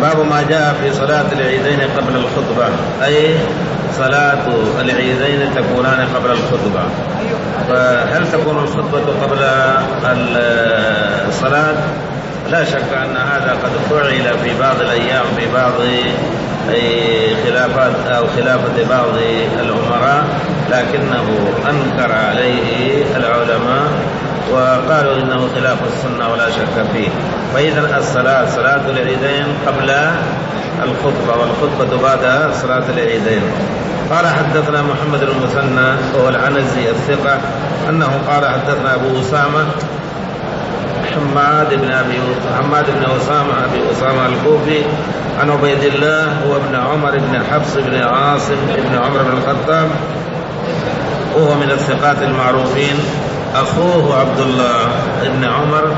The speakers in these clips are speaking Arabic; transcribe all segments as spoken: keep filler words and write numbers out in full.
باب ما جاء في صلاة العيدين قبل الخطبة، أي صلاة العيدين تكونان قبل الخطبة. فهل تكون الخطبة قبل الصلاة؟ لا شك أن هذا قد فعل في بعض الأيام في بعض خلافات أو خلافة بعض الأمراء، لكنه أنكر عليه العلماء وقالوا إنه خلاف السنة ولا شك فيه. فإذا الصلاة صلاة العيدين قبل الخطبة، والخطبة بعد صلاة العيدين. قال حدثنا محمد المثنى وهو العنزي الثقة أنه قال حدثنا أبو أسامة حماد بن أبي حماد بن أسامة أبي أسامة الكوفي عن عبيد الله هو ابن عمر بن حفص بن عاصم بن عمر بن الخطاب، وهو من الثقات المعروفين. أخوه عبد الله بن عمر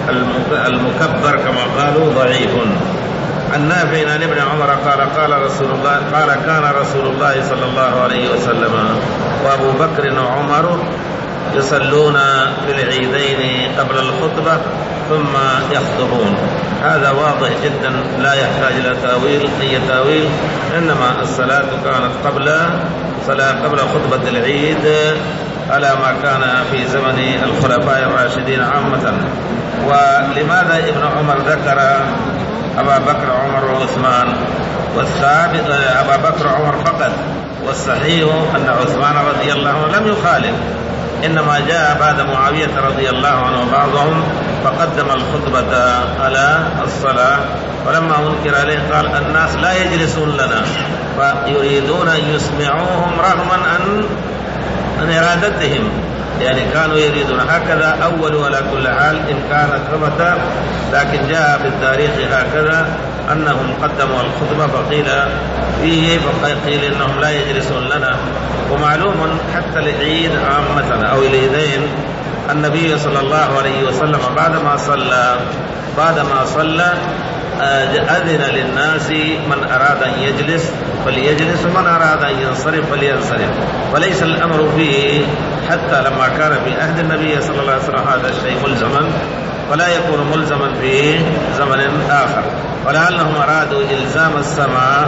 المكبر كما قالوا ضعيف. عن نافع عن ابن عمر قال قال رسول الله قال كان رسول الله صلى الله عليه وسلم وأبو بكر وعمر يصلون في العيدين قبل الخطبة ثم يخطبون. هذا واضح جدا لا يحتاج إلى تاويل أي تاويل، إنما الصلاة كانت قبل صلاة قبل خطبة العيد على ما كان في زمن الخلفاء الراشدين عامة. ولماذا ابن عمر ذكر أبا بكر عمر وعثمان؟ والثابت أبا بكر عمر فقط، والصحيح أن عثمان رضي الله عنه لم يخالف، إنما جاء بعد معاوية رضي الله عنه بعضهم فقدم الخطبة على الصلاة. ولما أنكر عليه قال الناس لا يجلسون لنا، فيريدون أن يسمعوهم رغما عن عن إرادتهم، يعني كانوا يريدون هكذا أول. ولا كل حال إن كان ثبت، لكن جاء في التاريخ هكذا أنهم قدموا الخطبة فقيل فيه فقيل إنهم لا يجلسون لنا. ومعلوم حتى العيد عامة أو العيدين النبي صلى الله عليه وسلم بعدما صلى بعدما صلى أذن للناس من أراد أن يجلس فليجلس ومن أراد أن ينصرف فلينصرف، وليس الأمر فيه حتى لما كان في عهد النبي صلى الله عليه وسلم هذا الشيء ملزما، ولا يكون ملزما في زمن آخر. ولعلهم أرادوا إلزام السماع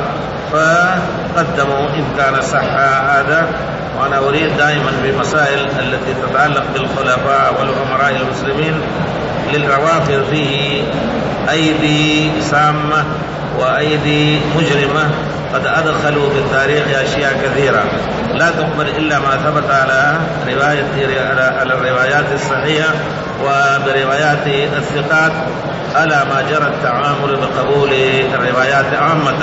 فقدموا إن كان صح هذا. وأنا أريد دائما في مسائل التي تتعلق بالخلفاء والأمراء المسلمين للروافض فيه أيدي سامة وأيدي مجرمة قد أدخلوا في التاريخ أشياء كثيرة لا تقبل إلا ما ثبت على رواية على الروايات الصحيحة وبروايات الثقات على ما جرى التعامل بقبول الروايات عامة.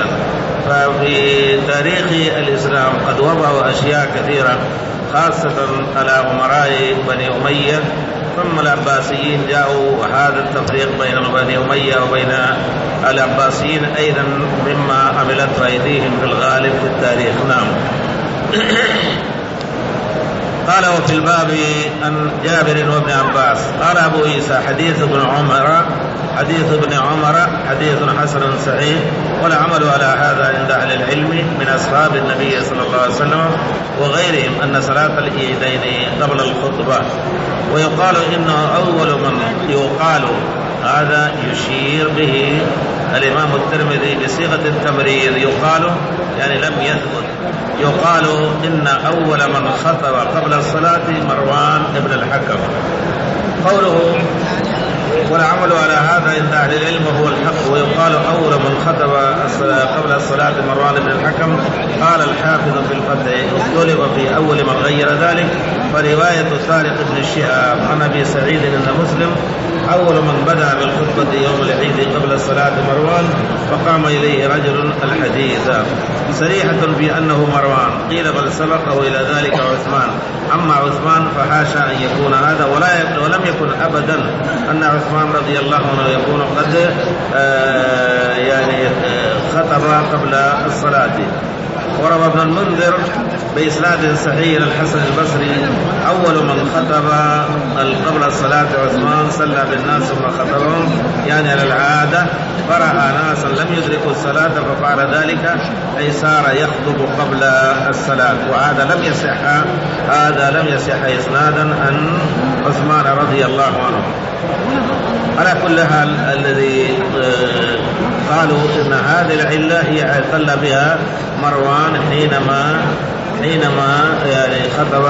ففي تاريخ الإسلام قد وضعوا أشياء كثيرة خاصة على أمراء بني أمية، ثم العباسيين جاءوا، وهذا التفريق بين بني أمية وبين العباسيين أيضا مما عملت أيديهم في الغالب في التاريخ. نعم. قال وفي الباب عن جابر وابن عباس قال أبو عيسى حديث ابن عمر حديث ابن عمر حديث حسن صحيح، والعمل على هذا عند أهل العلم من أصحاب النبي صلى الله عليه وسلم وغيرهم أن صلاة العيدين قبل الخطبة. ويقال إنه أول من يقال هذا يشير به الإمام الترمذي بصيغة التمرير، يقال يعني لم يثبت، يقال إن أول من خطب قبل الصلاة مروان بن الحكم. قوله والعمل على هذا عند أهل العلم هو الحق. ويقال أول من خطب قبل الصلاة مروان بن الحكم. قال الحافظ في الفتح اختلف في أول من غير ذلك، فرواية طارق بن الشهاب عن أبي سعيد أن مسلم أول من بدأ بالخطبة يوم العيد قبل الصلاة مروان، فقام إليه رجل الحديث صريحة بأنه مروان، قيل بل سبقه إلى ذلك عثمان. أما عثمان فحاشا أن يكون هذا، ولا ولم يكن أبدا أن عثمان رضي الله عنه يكون قد آه يعني آه خطب قبل الصلاة. وروى ابن المنذر بإسناد صحيح الحسن البصري أول من خطب قبل الصلاة عثمان صلى بالناس ثم خطبهم، يعني على العادة، فرأى ناسا لم يدركوا الصلاة ففعل ذلك، أي صار يخطب قبل الصلاة. وهذا لم يصح هذا لم يصح إسنادا عن عثمان رضي الله عنه. على كل حال الذي قالوا إن هذه العلة هي اعتل بها مروان حينما حينما يعني خطب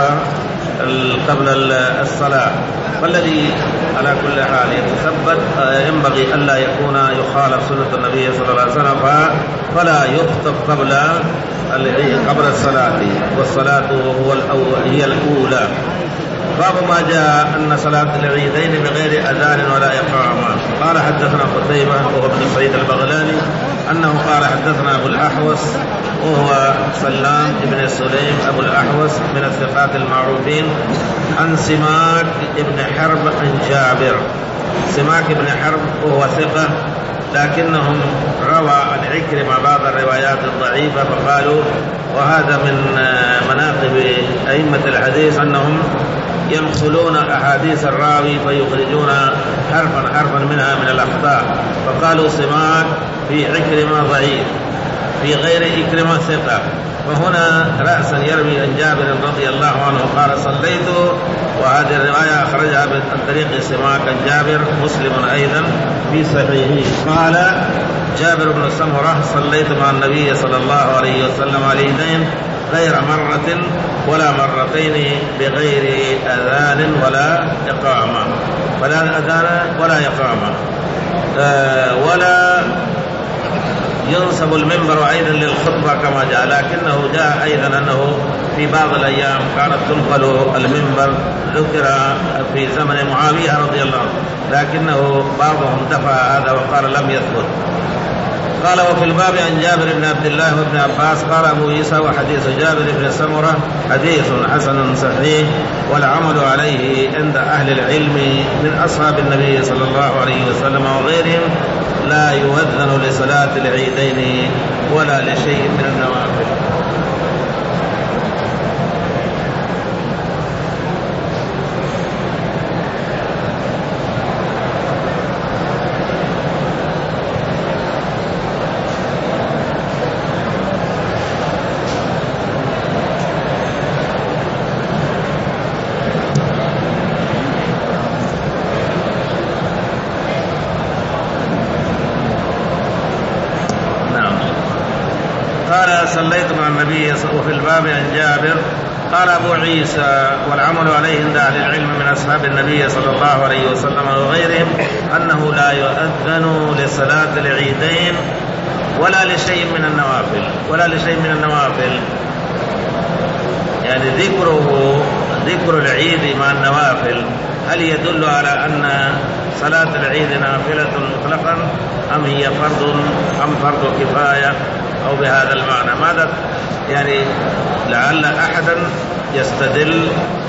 قبل الصلاة. فالذي على كل حال يتثبت ينبغي ألا يكون يخالف سنة النبي صلى الله عليه وسلم، فلا يخطب قبل قبل الصلاة، والصلاة هو هي الأولى. باب ما جاء أن صلاة العيدين بغير أذان ولا إقامة. قال حدثنا قتيبة وهو ابن سعيد البغلاني أنه قال حدثنا أبو الأحوص وهو سلام بن سليم أبو الأحوص من الثقات المعروفين عن سماك بن حرب عن جابر. سماك بن حرب وهو ثقة، لكنهم روى عن عكرمة بعض الروايات الضعيفة، فقالوا وهذا من مناقب أئمة الحديث أنهم ينقلون أحاديث الراوي فيخرجون حرفا حرفا منها من الأخطاء، فقالوا سماك في عكرمة ضعيف، في غير عكرمة ثقة. فهنا رأسا يروي عن جابر رضي الله عنه قال صليت، وهذه الرواية أخرجها من طريق سماك عن جابر مسلم أيضا في صحيحه. قال جابر بن سمرة صليت مع النبي صلى الله عليه وسلم العيدين غير مرة ولا مرتين بغير أذان ولا إقامة، فلا أذان ولا إقامة آه ولا ينصب المنبر أيضا للخطبة كما جاء، لكنه جاء أيضا أنه في بعض الأيام كانت تنقل المنبر، ذكر في زمن معاوية رضي الله عنه، لكنه بعضهم دفع هذا وقال لم يثبت. قال وفي الباب عن جابر بن عبد الله وابن عباس قال أبو عيسى وحديث جابر بن سمرة حديث حسن صحيح والعمل عليه عند أهل العلم من أصحاب النبي صلى الله عليه وسلم وغيرهم. لا يؤذن لصلاة العيدين ولا لشيء من النوافل. صليت مع النبي وفي الباب عن جابر قال أبو عيسى والعمل عليه عند أهل العلم من أصحاب النبي صلى الله عليه وسلم وغيرهم أنه لا يؤذن لصلاة العيدين ولا لشيء من النوافل ولا لشيء من النوافل يعني ذكره ذكر العيد مع النوافل هل يدل على أن صلاة العيد نافلة مطلقا أم هي فرض أم فرض كفاية أو بهذا المعنى؟ ماذا يعني لعل أحدا يستدل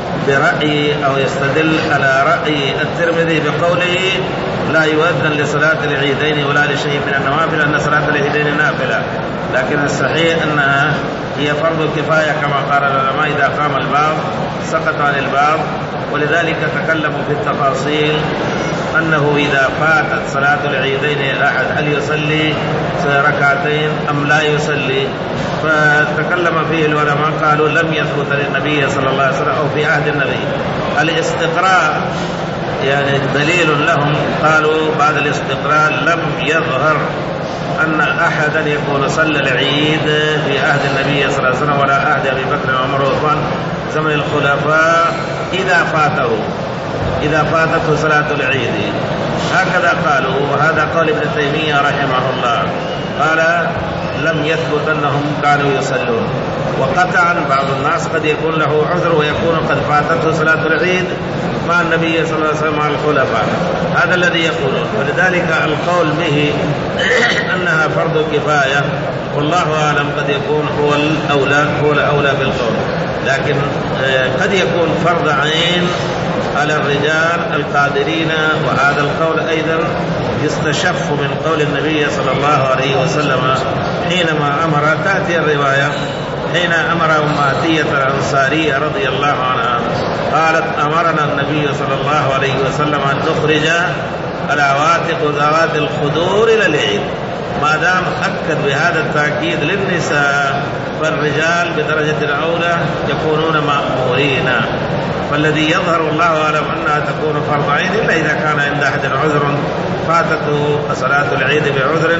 برأي أو يستدل على رأي الترمذي بقوله لا يؤذن لصلاة العيدين ولا لشيء من النوافل أن صلاة العيدين نافلة، لكن الصحيح أنها هي فرض كفاية كما قال العلماء إذا قام الباب سقط عن الباب، ولذلك تكلموا في التفاصيل أنه إذا فاتت صلاة العيدين أحد هل يصلي ركعتين أم لا يصلي، فتكلم فيه العلماء قالوا لم يثبت للنبي صلى الله عليه وسلم أو في عهد النبي الاستقراء يعني دليل لهم، قالوا بعد الاستقراء لم يظهر أن أحدا يكون صلى العيد في عهد النبي صلى الله عليه وسلم ولا عهد أبي بكر وعمر وعثمان زمن الخلفاء إذا فاته إذا فاتته صلاة العيد، هكذا قالوا. وهذا قول ابن تيمية رحمه الله، قال لم يثبت أنهم كانوا يصلون، وقطعا بعض الناس قد يكون له عذر ويكون قد فاتته صلاة العيد مع النبي صلى الله عليه وسلم مع الخلفاء، هذا الذي يقولون، ولذلك القول به أنها فرض كفاية والله أعلم قد يكون هو الأولى هو الأولى بالقول، لكن قد يكون فرض عين على الرجال القادرين، وهذا القول أيضا يستشف من قول النبي صلى الله عليه وسلم حينما أمر، تأتي الرواية حين أمر أماتية الأنصارية رضي الله عنها قالت أمرنا النبي صلى الله عليه وسلم أن نخرج العواتق ذوات الخدور إلى العيد، ما دام أكد بهذا التأكيد للنساء فالرجال بدرجة الأولى يكونون مأمورين، فالذي يظهر الله أعلم أنها تكون فرض عين إلا إذا كان عند أحد عذر فاتته صلاة العيد بعذر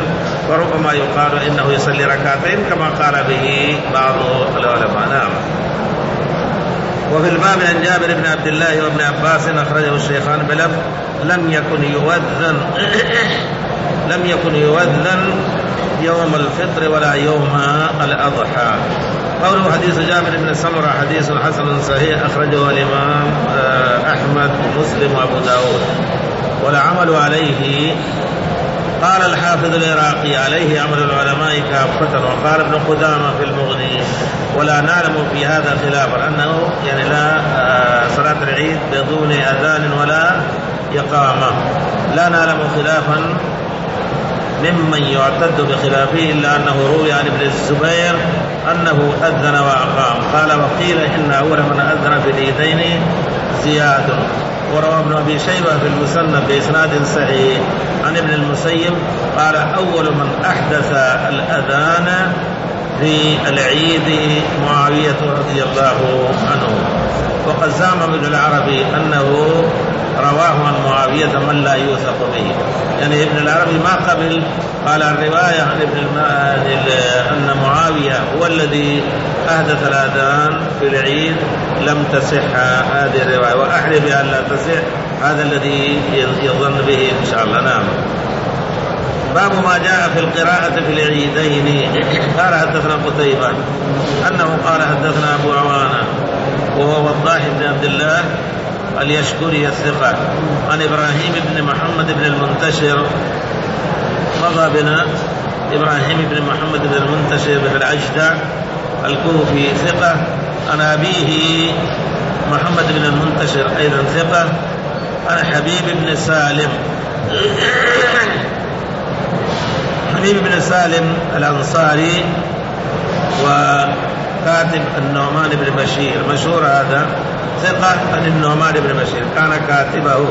وربما يقال إنه يصلي ركعتين كما قال به بعض العلماء. نعم. وفي الباب عن جابر بن عبد الله وابن عباس أخرجه الشيخان بلفظ لم يكن يؤذن لم يكن يؤذن يوم الفطر ولا يوم الأضحى. قوله حديث جابر بن سمرة حديث حسن صحيح أخرجه الإمام أحمد ومسلم وأبو داود والعمل عليه. قال الحافظ العراقي عليه عمل العلماء كافة. وقال ابن قدامة في المغني ولا نعلم في هذا خلافا أنه يعني لا صلاة العيد بدون أذان ولا إقامة، لا نعلم خلافا ممن يعتد بخلافه إلا أنه روي عن ابن الزبير أنه أذن وأقام. قال وقيل إن أول من أذن في العيدين زياد. وروى ابن أبي شيبة في المسند بإسناد صحيح عن ابن المسيب قال أول من أحدث الأذان في العيد معاوية رضي الله عنه. وقد زعم ابن العربي أنه رواه عن معاوية من لا يوثق به، يعني ابن العربي ما قبل. قال الرواية عن ابن أن معاوية هو الذي أحدث الأذان في العيد لم تصح هذه الرواية، وأحري بأن لا تصح هذا الذي يظن به إن شاء الله. نعم. باب ما جاء في القراءة في العيدين. قال حدثنا قتيبة أنه قال حدثنا أبو عوانة وهو وضاح بن عبد الله اليشكري الثقة عن إبراهيم بن محمد بن المنتشر مضى بنا إبراهيم بن محمد بن المنتشر بن العجدع الكوفي ثقة عن أبيه محمد بن المنتشر أيضا ثقة عن حبيب بن سالم حبيب بن سالم الأنصاري وكاتب النعمان بن بشير مشهور هذا ثقة عن النعمان بن بشير كان كاتبه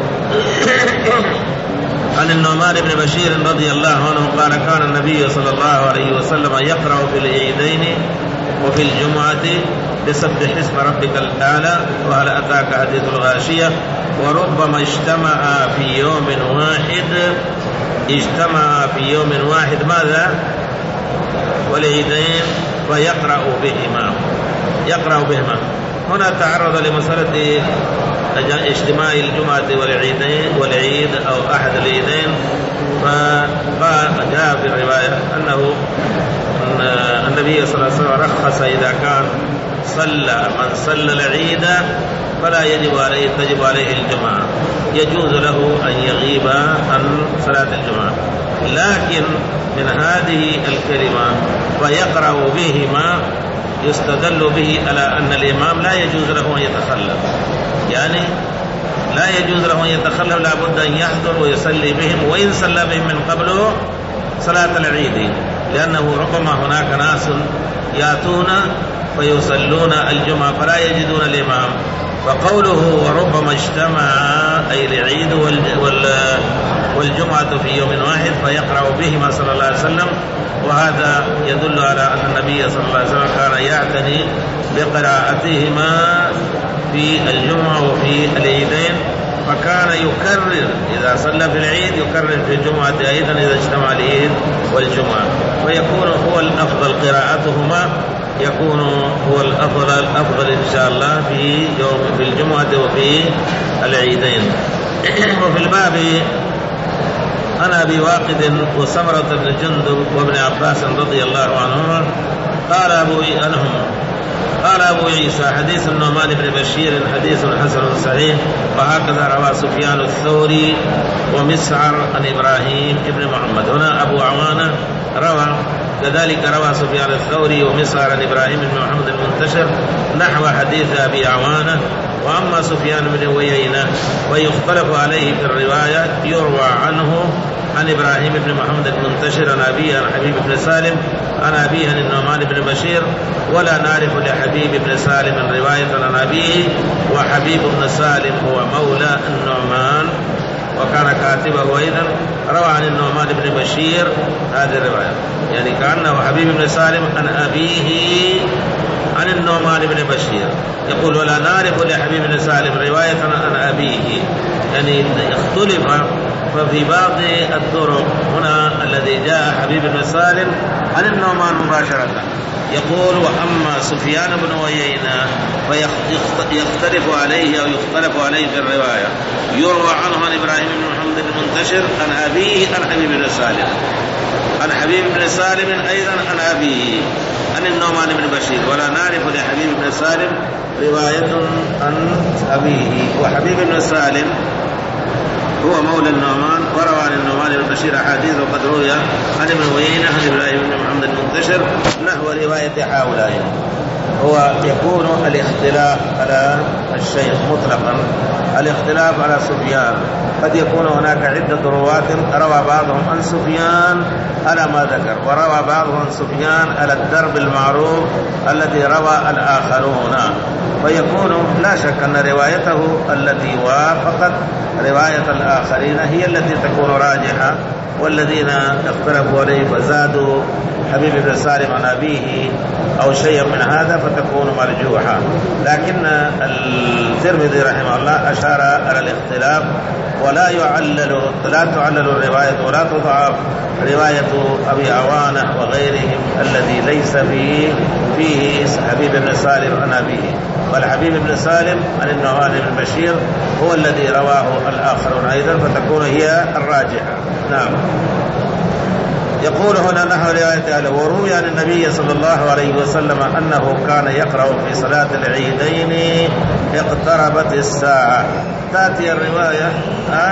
عن النعمان بن بشير رضي الله عنه قال كان النبي صلى الله عليه وسلم يقرأ في العيدين وفي الجمعة بسبح اسم ربك الأعلى وهل أتاك حديث الغاشية. وربما اجتمع في يوم واحد اجتمع في يوم واحد ماذا والعيدين ويقرأ بهما يقرأ بهما. هنا تعرض لمسألة اجتماع الجمعة والعيدين والعيد أو أحد العيدين، فجاء في الرواية أنه النبي صلى الله عليه وسلم رخص إذا كان صلى من صلى العيد فلا يجب عليه تجب عليه الجمعة، يجوز له أن يغيب عن صلاة الجمعة. لكن من هذه الكلمة ويقرأ بهما يستدل به على أن الإمام لا يجوز له أن يتخلف، يعني لا يجوز له أن يتخلف، لا بد أن يحضر ويصلي بهم وإن صلى بهم من قبله صلاة العيد، لأنه ربما هناك ناس يأتون فيصلون الجمعة فلا يجدون الإمام، فقوله وربما اجتمع أي العيد والجمعة في يوم واحد فيقرأ بهما صلى الله عليه وسلم، وهذا يدل على أن النبي صلى الله عليه وسلم كان يعتني بقراءتهما في الجمعة وفي العيدين، فكان يكرر إذا صلى في العيد يكرر في الجمعة أيضا إذا اجتمع العيد والجمعة، ويكون هو الأفضل قراءتهما يكون هو الأفضل الأفضل إن شاء الله في يوم في الجمعة وفي العيدين. وفي الباب عن أبي واقد وسمرة بن جندب وابن عباس رضي الله عنهما قال أبو أنهم قال أبو عيسى حديث النعمان بن بشير حديث حسن صحيح، وهكذا روى سفيان الثوري ومسعر عن إبراهيم بن محمد. هنا أبو عوانة روى كذلك روى سفيان الثوري ومسعر عن إبراهيم بن محمد المنتشر نحو حديث أبي عوانة. وأما سفيان بن عيينة ويختلف عليه في الرواية يروى عنه عن إبراهيم بن محمد المنتشر عن أبيه عن حبيب بن سالم عن أبيه عن النعمان بن بشير، ولا نعرف لحبيب بن سالم رواية عن أبيه، وحبيب بن سالم هو مولى النعمان وكان كاتبه أيضا، روى عن النعمان بن بشير هذه الرواية، يعني كأنه حبيب بن سالم عن أبيه عن النعمان بن بشير. يقول ولا نعرف لحبيب بن سالم رواية عن أبيه، يعني اختلف ففي بعض الطرق هنا الذي جاء حبيب بن سالم عن النعمان مباشرة يقول: وأما سفيان بن عيينة فيختلف عليه أو يختلف عليه في الرواية، يروى عنه عن إبراهيم بن محمد المنتشر عن أبيه عن حبيب بن سالم، عن حبيب بن سالم أيضا عن أبيه عن النعمان بن بشير، ولا نعرف لحبيب بن سالم رواية عن أبيه. وحبيب بن سالم هو مولى النعمان، وروى عن النعمان بن بشير أحاديث وقد روي عن ابن عيينة عن إبراهيم بن محمد المنتشر نحو رواية هؤلاء. هو يكون الاختلاف على الشيخ مطلقا، الاختلاف على سفيان قد يكون هناك عدة رواة روى بعضهم عن سفيان على ما ذكر، وروى بعضهم عن سفيان على الدرب المعروف الذي روى الآخرون، فيكون لا شك أن روايته التي وافقت رواية الآخرين هي التي تكون راجحة، والذين اختلفوا عليه فزادوا حبيب بن سالم عن أبيه أو شيئا من هذا فتكون مرجوحة. لكن الترمذي رحمه الله أشار على الاختلاف، ولا يعلل لا تعلل الرواية ولا تضعف رواية أبي عوانة وغيرهم الذي ليس فيه فيه حبيب بن سالم عن أبيه، بل حبيب بن سالم عن النعمان بن بشير هو الذي رواه الآخرون أيضا، فتكون هي الراجحة. نعم. يقول هنا نحو رواية أهله: وروي عن النبي صلى الله عليه وسلم أنه كان يقرأ في صلاة العيدين: اقتربت الساعة. تأتي الرواية أه؟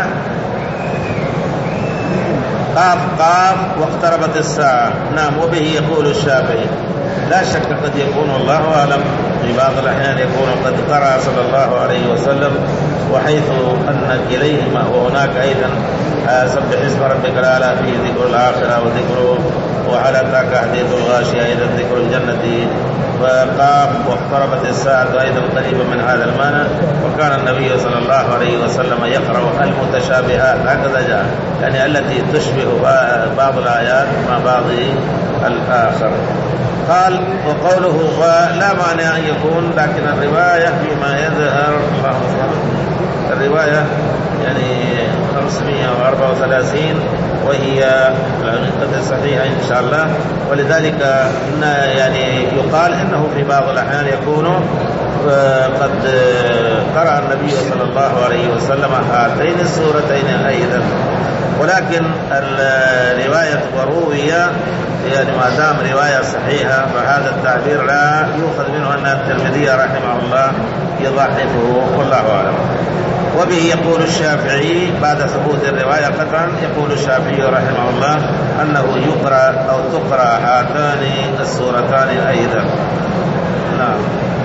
قاف قاف واقتربت الساعة. نعم. وبه يقول الشافعي. لا شك قد يكون الله أعلم في بعض الأحيان يكون قد قرأ صلى الله عليه وسلم، وحيث أن إليهما وهناك أيضا سبح اسم ربك الأعلى في ذكر الآخرة وذكره، وعلى ذاك حديث الغاشية أيضا ذكر الجنة، وقاف واقتربت الساعة أيضا قريبا من هذا المعنى. وكان النبي صلى الله عليه وسلم يقرأ المتشابهات، هكذا جاء، يعني التي تشبه بعض الآيات مع بعض الآخر. قال: وقوله لا مانع أن يكون، لكن الرواية فيما يظهر الله سبحانه الرواية يعني خمسمائة وأربعة وثلاثين، وهي قد صحيحة إن شاء الله. ولذلك إن يعني يقال إنه في بعض الأحيان يكون قد قرأ النبي صلى الله عليه وسلم هاتين السورتين أيضا، ولكن الرواية وروية يعني ما دام رواية صحيحة فهذا التعبير لا يؤخذ منه أن الترمذي رحمه الله يضعفه، والله أعلم. وبه يقول الشافعي بعد ثبوت الرواية قطعا، يقول الشافعي رحمه الله أنه يقرأ أو تقرأ هاتان السورتان أيضا. نعم.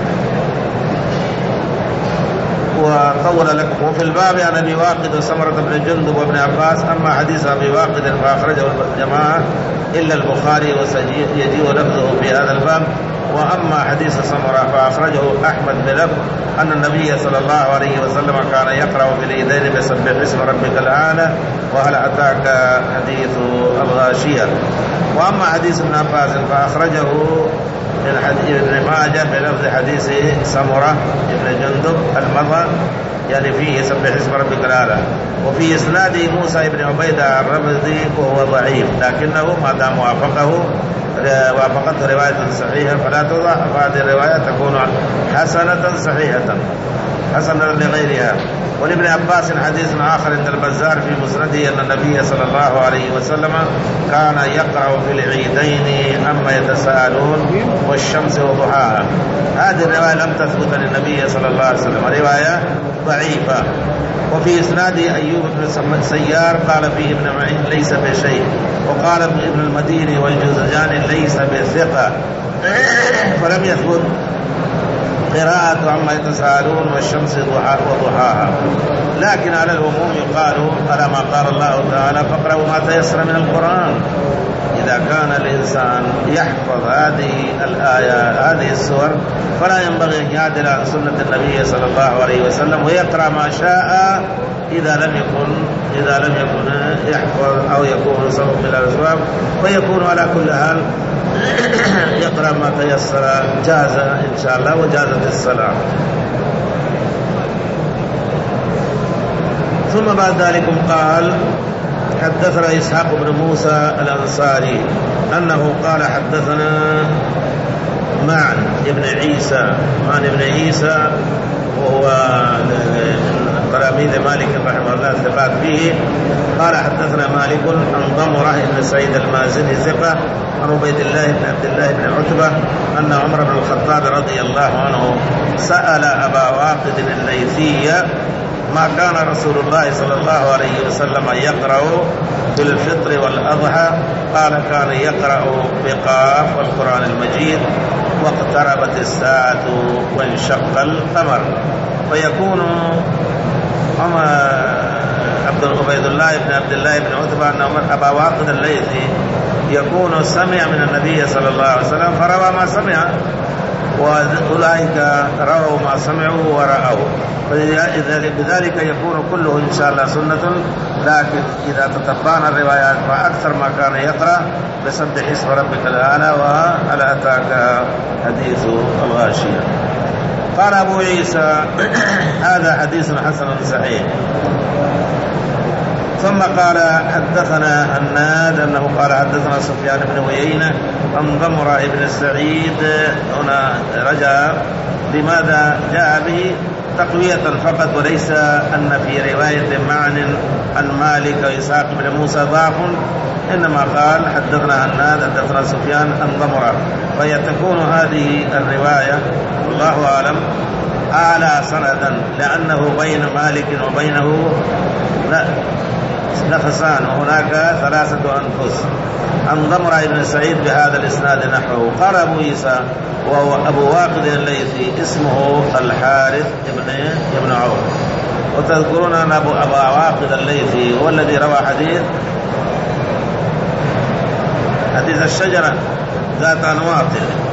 وطول لكم. وفي الباب عن أبي واقد وسمرة بن جندب وابن عباس. أما حديث أبي واقد فأخرجه الجماعة إلا البخاري وسيجيء لفظه في هذا الباب. وأما حديث سمرة فأخرجه أحمد بلفظ أن النبي صلى الله عليه وسلم كان يقرأ في العيدين بسبح اسم ربك الأعلى وهل أتاك حديث الغاشية. وأما حديث ابن عباس فأخرجه من حديث ابن ماجه بلفظ حديث سمرة ابن جندب المضى، يعني فيه سبح اسم ربك الأعلى. وفي إسناده موسى بن عبيدة الرمذي وهو ضعيف، لكنه ما دام وافقه وافقته رواية صحيحة فلا توضع، فهذه الرواية تكون حسنة صحيحة حسنة لغيرها. ولابن عباس حديث آخر عند البزار في مسنده أن النبي صلى الله عليه وسلم كان يقرأ في العيدين عما يتساءلون والشمس وضحاها. هذه الرواية لم تثبت للنبي صلى الله عليه وسلم، رواية ضعيفة. وفي إسناده أيوب بن سيار قال فيه ابن معين ليس بشيء، وقال ابن المديني والجوزجاني ليس بثقة، فلم يثبت قراءة عما يتساءلون والشمس وضحاها. لكن على العموم يقال على ما قال الله تعالى فاقرأوا ما تيسر من القرآن. إذا كان الإنسان يحفظ هذه الآية هذه السور فلا ينبغي أن يعدل عن سنة النبي صلى الله عليه وسلم ويقرأ ما شاء إذا لم يكن إذا لم يكن يحفظ أو يكون سبب من الأسباب، ويكون على كل حال يقرأ ما تيسر جاز إن شاء الله وجازت الصلاة. ثم بعد ذلك قال حدثنا إسحاق بن موسى الأنصاري أنه قال حدثنا معن ابن عيسى معن ابن عيسى وهو من تلاميذ مالك رحمه الله ثقات به قال حدثنا مالك عن ضمرة بن سعيد المازني ثقة عن عبيد الله بن عبد الله بن عتبة أن عمر بن الخطاب رضي الله عنه سأل أبا واقد الليثي ما كان رسول الله صلى الله عليه وسلم يقرأ بالفطر والأضحى قال كان يقرأ بقاف والقرآن المجيد واقتربت الساعة وانشق القمر فيكون عبد عبيد الله بن عبد الله بن عتبة أن أبا واقد الليثي يكون سمع من النبي صلى الله عليه وسلم فروى ما سمع وأولئك رووا ما سمعوا ورأوا بذلك يكون كله إن شاء الله سنة لكن إذا تتبعنا الروايات فأكثر ما كان يقرأ بسبح اسم ربك الأعلى وهل أتاك حديث الغاشية. قال أبو عيسى هذا حديث حسن صحيح. ثم قال حدثنا هناد أنه قال حدثنا سفيان بن عيينة عن ضمرة بن سعيد هنا رجع لماذا جاء به تقوية فقط وليس أن في رواية معن عن مالك وإسحاق بن موسى ضعف إنما قال حدثنا هناد حدثنا سفيان عن ضمرة فيتكون هذه الرواية والله أعلم أعلى سندا لأنه بين مالك وبينه لا نفسان وهناك ثلاثة أنفس عن ضمرة بن سعيد بهذا الإسناد نحوه. قال أبو عيسى وهو أبو واقد الليثي اسمه الحارث بن ابن عوف وتذكرون أن أبو أبا واقد الليثي هو الذي روى حديث حديث الشجرة ذات أنواط.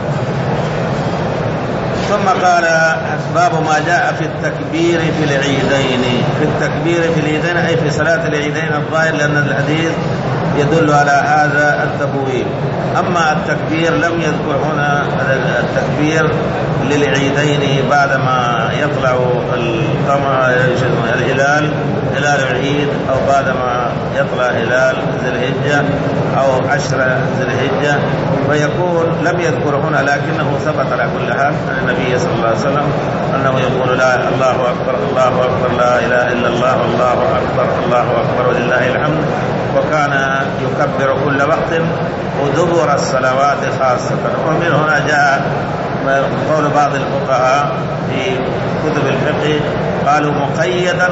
ثم قال باب ما جاء في التكبير في العيدين في التكبير في العيدين أي في صلاة العيدين الظاهر لأن الحديث يدل على هذا التبويب. أما التكبير لم يذكر هنا التكبير للعيدين بعدما يطلع القمر الهلال هلال العيد أو بعدما يطلع هلال ذي الحجة أو عشر ذي الحجة فيقول لم يذكر هنا لكنه ثبت على كل حال عن النبي صلى الله عليه وسلم أنه يقول لا الله أكبر الله أكبر لا إله إلا الله الله أكبر الله أكبر ولله الحمد وكان يكبر كل وقت ودبر الصلوات خاصة. ومن هنا جاء قول بعض الفقهاء في كتب الفقه قالوا مقيدا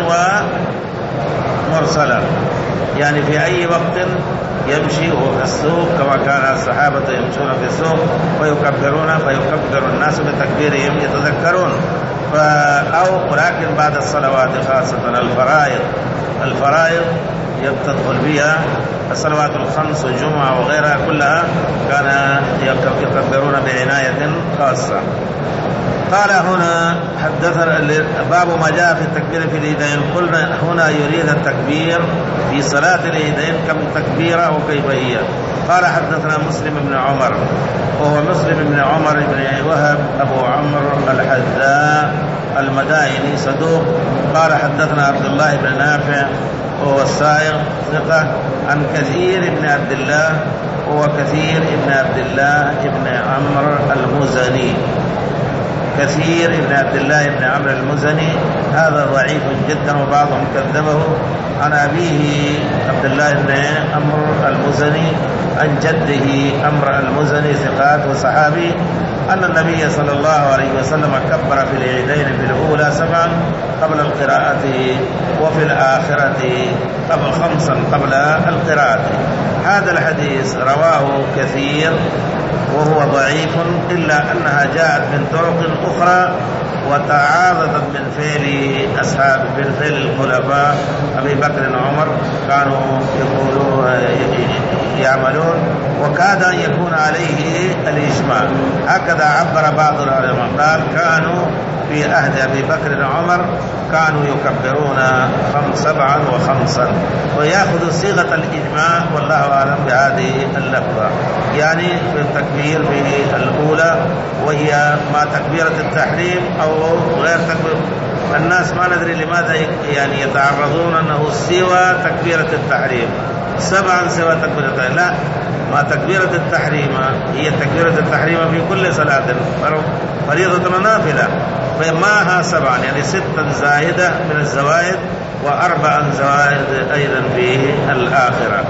ومرسلا يعني في أي وقت يمشي وهو في السوق كما كان الصحابة يمشون في السوق ويكبرون فيكبر الناس بتكبيرهم يتذكرون أو ولكن بعد الصلوات خاصة الفرائض الفرائض يدخل بها الصلوات الخمس والجمعة وغيرها كلها كان يكبرون بعناية خاصة. قال هنا حدثنا باب ما جاء في التكبير في العيدين. قلنا هنا يريد التكبير في صلاة العيدين كم تكبيرة وكيف هي. قال حدثنا مسلم بن عمر وهو مسلم بن عمر بن وهب أبو عمرو الحذاء المدائني صدوق. قال حدثنا عبد الله بن نافع وهو السائق ثقة عن كثير بن عبد الله وهو كثير بن عبد الله بن عمرو المزني كثير بن عبد الله بن عمرو المزني هذا ضعيف جدا وبعضهم كذبه. عن أبيه عبد الله بن عمرو المزني عن جده عمرو المزني ثقات وصحابي أن النبي صلى الله عليه وسلم كبر في العيدين في الأولى سبعا قبل القراءة وفي الآخرة قبل خمسا قبل القراءة. هذا الحديث رواه كثير وهو ضعيف إلا أنها جاءت من طرق أخرى وتعارضت من فعل أصحاب من فعل الخلفاء أبي بكر وعمر كانوا يقولون يعملون وكاد أن يكون عليه الإجماع. هكذا عبر بعض العلماء قال كانوا في عهد أبي بكر وعمر كانوا يكبرون خمس سبعا وخمسا ويأخذ صيغة الإجماع والله أعلم بهذه اللفظة يعني في التكبير به الأولى وهي ما تكبيرة التحريم أو غير الناس ما ندري لماذا يعني يتعرضون أنه سوى تكبيرة التحريم سبعا سوى تكبيرة التحريم. لا، ما تكبيرة التحريم هي تكبيرة التحريم في كل صلاة فريضة ونافلة، فماها سبعا يعني ستا زائدة من الزوائد وأربعا زوائد أيضا في الآخرة.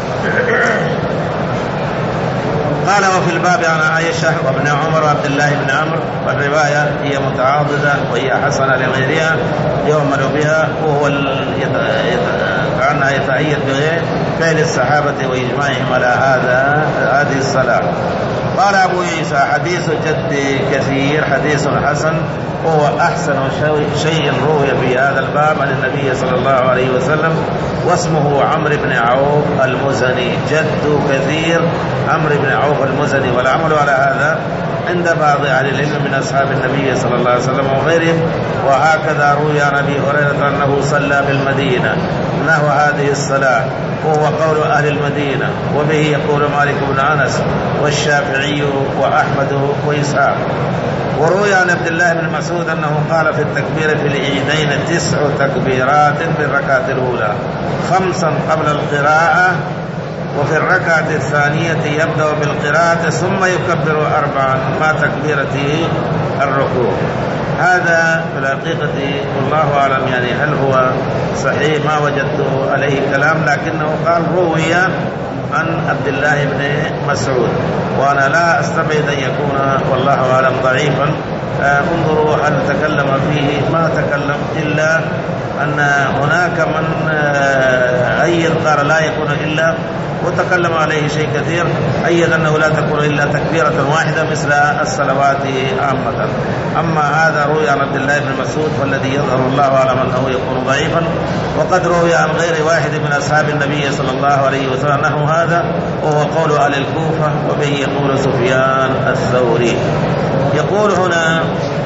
قال وفي الباب عن عائشة وابن عمر وعبد الله بن عمرو، والرواية هي متعاضدة وهي حسنة لغيرها يؤمن بها، وهو كأنها يتأيد بغير فعل الصحابة وإجماعهم على هذا هذه الصلاة. قال أبو عيسى حديث جد كثير حديث حسن، وهو أحسن شيء روي في هذا الباب عن النبي صلى الله عليه وسلم، واسمه عمرو بن عوف المزني. جد كثير عمرو بن عوف المزني، والعمل على هذا عند بعض أهل العلم من أصحاب النبي صلى الله عليه وسلم وغيرهم. وهكذا روي عن أبي هريرة أنه صلى بالمدينة نحو هذه الصلاة، وهو قول أهل المدينة، وبه يقول مالك بن أنس والشافعي وأحمد وإسحاق. وروي عن عبد الله بن مسعود أنه قال في التكبير في العيدين تسع تكبيرات في الركعة الأولى، خمسا قبل القراءة، وفي الركعة الثانية يبدأ بالقراءة ثم يكبر أربعا مع تكبيرة الركوع. هذا في الحقيقة والله أعلم يعني هل هو صحيح، ما وجدت عليه كلام، لكنه قال روي عن عبد الله بن مسعود، وأنا لا أستبعد أن يكون والله أعلم ضعيفا. انظروا هل تكلم فيه، ما تكلم إلا أن هناك من أيد قال لا يكون إلا، وتكلم عليه شيء كثير أيد أنه لا تكون إلا تكبيرة واحدة مثل الصلوات عامة. أما هذا روي عن عبد الله بن مسعود، والذي يظهر الله أعلم أنه يكون ضعيفا، وقد روي عن غير واحد من أصحاب النبي صلى الله عليه وسلم نحو هذا، وهو قول أهل الكوفة، وبه يقول سفيان الثوري. يقول هنا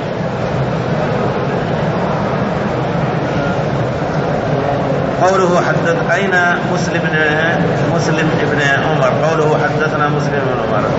قوله حدث أين مسلم مسلم ابن عمر، قوله حدثنا مسلم بن عمر.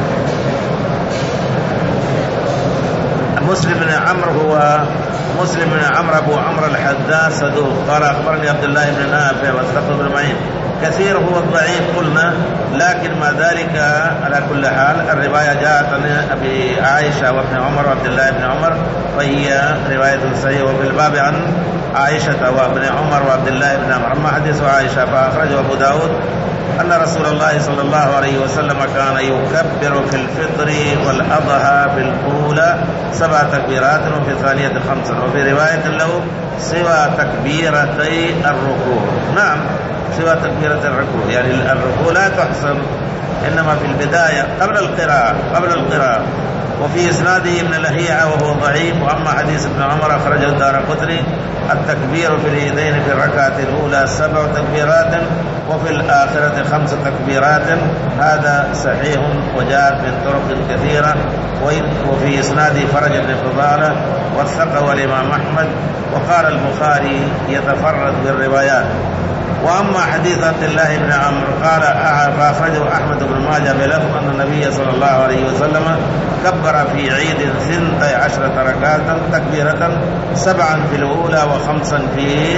مسلم بن عمرو هو مسلم بن عمرو أبو عمرو الحداث صدوق، قال أخبرني عبد الله بن نافع واستقبل بن معين. كثير هو الضعيف قلنا، لكن ما ذلك على كل حال الرواية جاءت عن أبي عائشة وابن عمر وعبد الله بن عمر، فهي رواية صحيحة. وفي الباب عن عائشة وابن عمر وعبد الله بن عمر. أما حديث عائشة فأخرجه أبو داود أن رسول الله صلى الله عليه وسلم كان يكبر في الفطر والأضحى بالأولى سبع تكبيرات وفي الثانية خمسا، وفي رواية له سوى تكبيرتي الركوع. نعم سوى تكبيرة الركوع، يعني الركوع لا تحسن، إنما في البداية قبل القراءة قبل القراءة. وفي إسناده ابن لهيعة وهو ضعيف. وأما حديث ابن عمر أخرجه الدارقطني التكبير في اليدين في الركعة الأولى سبع تكبيرات وفي الآخرة خمس تكبيرات، هذا صحيح وجاءت من طرق كثيرة. وفي إسناده فرج بن فضالة وثقه الإمام أحمد، وقال البخاري يتفرد بالروايات. وأما حديث عبد الله بن عمرو قال فأخرجه أحمد بن ماجه بلفظ أن النبي صلى الله عليه وسلم كبر في عيد ثنتي عشرة ركعة تكبيرة، سبعا في الأولى وخمسا في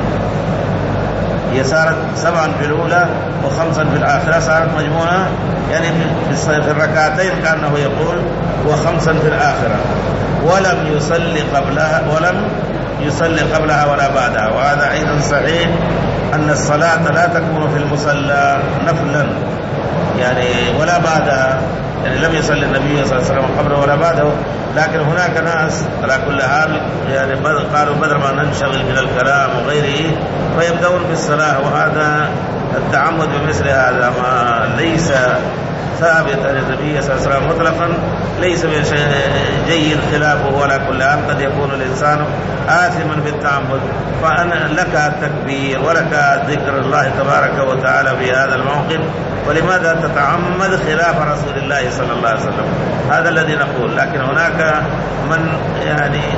يسارت سبعا في الأولى وخمسا في الآخرة، صارت مجموعة يعني في الركعتين كأنه يقول وخمسا في الآخرة، ولم يصلي قبلها ولم يصلي قبلها ولا بعدها. وهذا أيضا صحيح أن الصلاة لا تكون في المصلى نفلا يعني ولا بعدها، يعني لم يصلي النبي صلى الله عليه وسلم قبله ولا بعده. لكن هناك ناس على كل حال يعني قالوا بدل ما ننشغل من الكلام وغيره فيبدأون بالصلاة، وهذا التعمد بمثل هذا ما ليس ثابت عن النبي صلى الله عليه وسلم مطلقا، ليس من شيء جيد خلافه. ولا كل عام قد يكون الإنسان آثما بالتعمد، فأنا لك التكبير ولك ذكر الله تبارك وتعالى في هذا الموقف، ولماذا تتعمد خلاف رسول الله صلى الله عليه وسلم؟ هذا الذي نقول. لكن هناك من يعني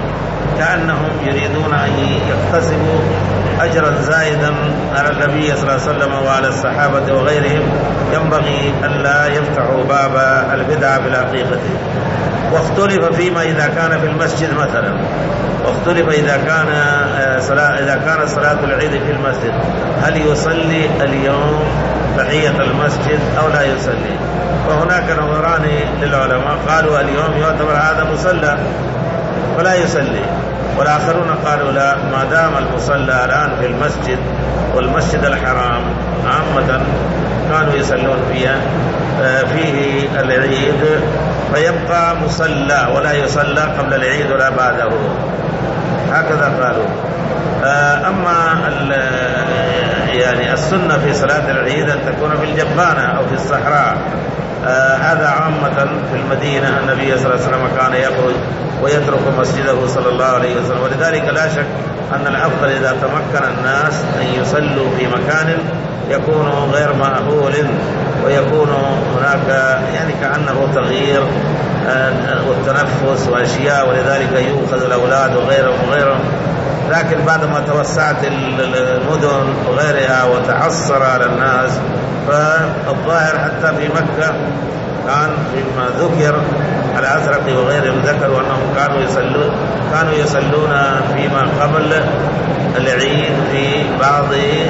كأنهم يريدون أن يكتسبوا أجرا زائدا على النبي صلى الله عليه وسلم وعلى الصحابة وغيرهم. ينبغي ألا يفتحوا باب البدع بالحقيقة. واختلف فيما إذا كان في المسجد مثلا، واختلف إذا كان صلاة إذا كان صلاة العيد في المسجد هل يصلي اليوم تحية المسجد أو لا يصلي. وهناك نظران للعلماء، قالوا اليوم يعتبر هذا مصلى ولا يصلي، والآخرون قالوا لا، ما دام المصلى الآن في المسجد والمسجد الحرام عامة كانوا يصلون فيها فيه العيد فيبقى مصلى ولا يصلى قبل العيد ولا بعده، هكذا قالوا. أما يعني السنة في صلاة العيد أن تكون في الجبانة أو في الصحراء، هذا عامة في المدينة. النبي صلى الله عليه وسلم كان يخرج ويترك مسجده صلى الله عليه وسلم، ولذلك لا شك أن الأفضل إذا تمكن الناس أن يصلوا في مكان يكون غير مأهول ويكون هناك يعني كأنه تغيير والتنفس وأشياء، ولذلك يؤخذ الأولاد وغيرهم وغيرهم. لكن بعدما توسعت المدن وغيرها وتعصر على الناس، فالظاهر حتى في مكة كان فيما ذكر الأزرق وغيرهم ذكروا أنهم كانوا يصلون كانوا يصلون فيما قبل العيد في بعض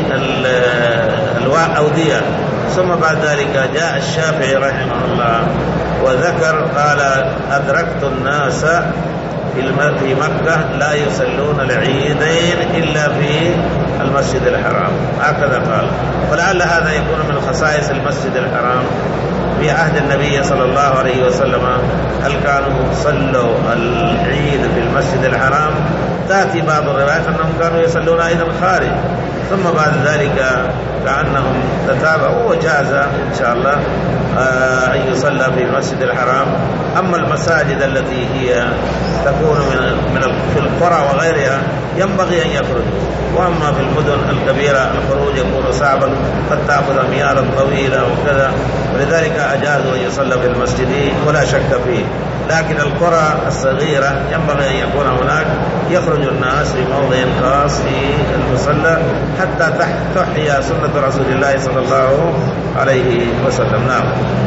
الأودية. ثم بعد ذلك جاء الشافعي رحمه الله وذكر قال أدركت الناس في مكة لا يصلون العيدين إلا في المسجد الحرام، هكذا قال. ولعل هذا يكون من خصائص المسجد الحرام في عهد النبي صلى الله عليه وسلم. هل كانوا صلوا العيد في المسجد الحرام؟ تأتي بعض الروايات أنهم كانوا يصلون أيضا خارج، ثم بعد ذلك كأنهم تتابعوا وجاز إن شاء الله أن يصلى في المسجد الحرام. أما المساجد التي هي تكون من من في القرى وغيرها ينبغي أن يخرجوا، وأما في المدن الكبيرة الخروج يكون صعبا، قد تأخذ أميالا طويلة وكذا، ولذلك أجازوا أن يصلى في المسجد ولا شك فيه. لكن القرى الصغيرة ينبغي أن يكون هناك يخرج الناس في موضع خاص في المصلى حتى تحيا سنة رسول الله صلى الله عليه وسلم. نعم.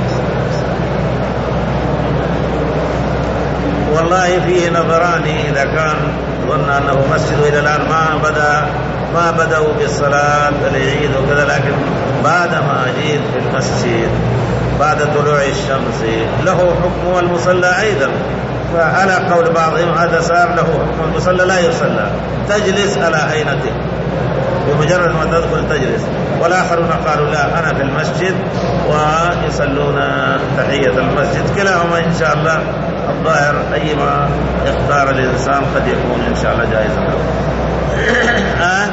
والله فيه نظران، إذا كان ظن أنه مسجد إلى الآن ما بدأ ما بدأوا بالصلاة العيد وكذا، لكن بعد ما أجيت في المسجد بعد طلوع الشمس له حكم المصلى أيضا. فعلى قول بعضهم هذا صار له حكم المصلى لا يصلى، تجلس على عينته بمجرد ما تدخل تجلس. والآخرون قالوا لا، أنا في المسجد ويصلون تحية المسجد. كلاهما إن شاء الله الظاهر أيما اختار الإنسان قد يكون إن شاء الله جائزا له. آه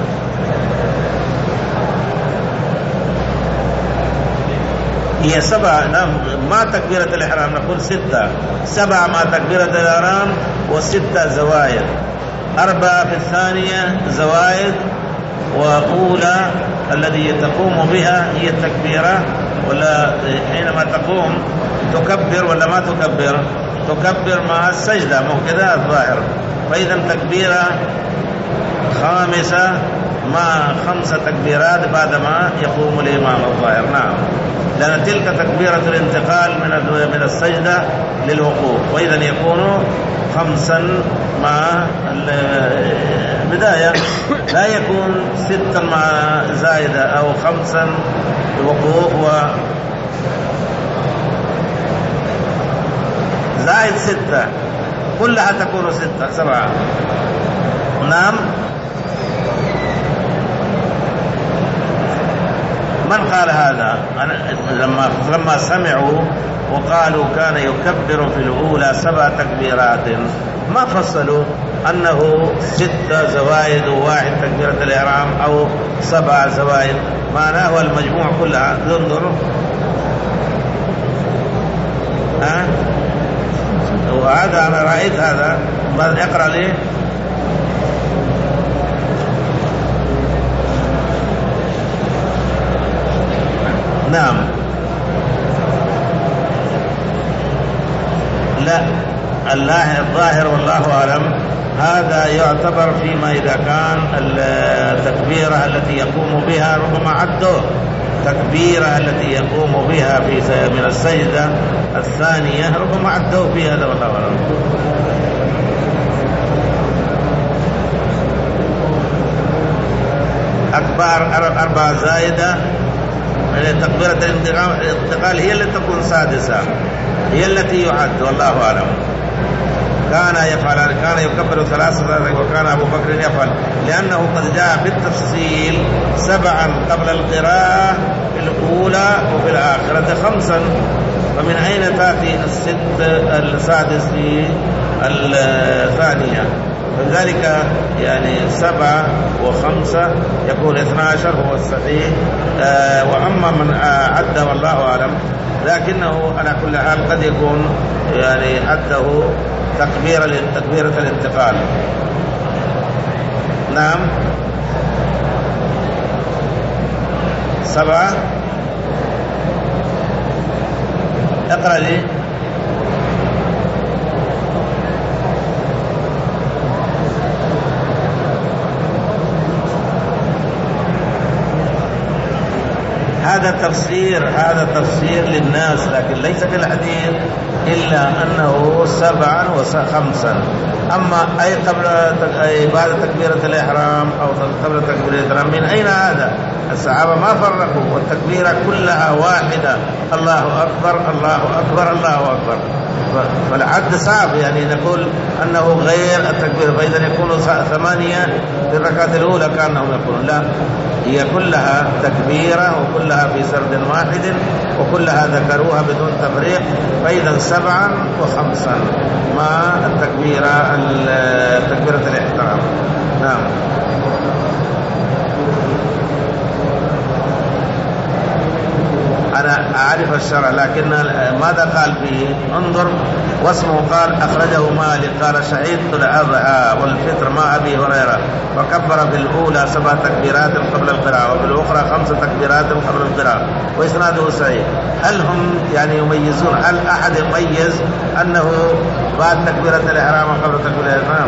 هي سبعة، نعم، ما تكبيرة الإحرام نقول ستة، سبعة ما تكبيرة الإحرام وستة زوايد، أربعة في الثانية زوايد، وأولى الذي تقوم بها هي التكبيرة. ولا حينما تقوم تكبر ولا ما تكبر؟ تكبر مع السجدة، مو كذا الظاهر. فإذا تكبيرة خامسة مع خمسة تكبيرات بعدما يقوم الإمام الظاهر. نعم، لأن تلك تكبيرة الانتقال من من السجدة للوقوف، وإذا يكون خمسا مع البداية، لا يكون ستا مع زائدة أو خمسا الوقوف و زائد ستة، كلها تكون ستة سبعة. نعم. من قال هذا؟ أنا لما لما سمعوا وقالوا كان يكبر في الأولى سبع تكبيرات، ما فصلوا أنه ستة زوائد وواحد تكبيرة الإحرام أو سبع زوائد، معناه المجموع كلها. انظروا ها، وهذا أنا رأيت هذا. اقرأ لي. نعم. لا، الله الظاهر والله أعلم هذا يعتبر فيما إذا كان التكبيرة التي يقوم بها ربما عده تكبيرة التي يقوم بها في من السجدة الثانية ربما عده في هذا والله أعلم. أكبر أربعة زائدة تكبيرة الانتقال هي التي تكون سادسة هي التي يعد والله أعلم. كان يفعل كان يكبر ثلاثة وكان أبو بكر يفعل لأنه قد جاء بالتفصيل سبعا قبل القراءة الأولى وفي الآخرة خمسا فمن أين تأتي الست السادس في الثانية؟ فذلك يعني سبعة وخمسة يكون اثنا عشر هو الصحيح. آه وأما من آه عد والله أعلم لكنه على كل حال قد يكون يعني عده تكبيرة تكبيرة الانتقال. نعم سبعة اقرأ لي. هذا تفسير هذا تفسير للناس لكن ليس في الحديث إلا أنه سبعا وخمسا. أما أي قبل أي بعد تكبيرة الإحرام أو قبل تكبيرة الإحرام من أين هذا؟ الصحابة ما فرقوا والتكبيرة كلها واحدة الله أكبر الله أكبر الله أكبر. فالعد صعب يعني نقول أنه غير التكبير فإذا يكون ثمانية في الركعة الأولى كأنهم يقولون لا هي كلها تكبيرة وكلها في سرد واحد وكلها ذكروها بدون تفريق فإذا سبعا وخمسا مع التكبيرة تكبيرة الاحترام. نعم أنا أعرف الشرع لكن ماذا قال فيه انظر. واسمه قال أخرجه مالك قال شهدت الأضحى والفطر مع أبي هريرة وكبر في الأولى سبع تكبيرات قبل القراءة وفي الأخرى خمس تكبيرات قبل القراءة وإسناده صحيح. هل هم يعني يميزون؟ هل أحد يميز أنه بعد تكبيرة الإحرام قبل تكبيرة الإحرام؟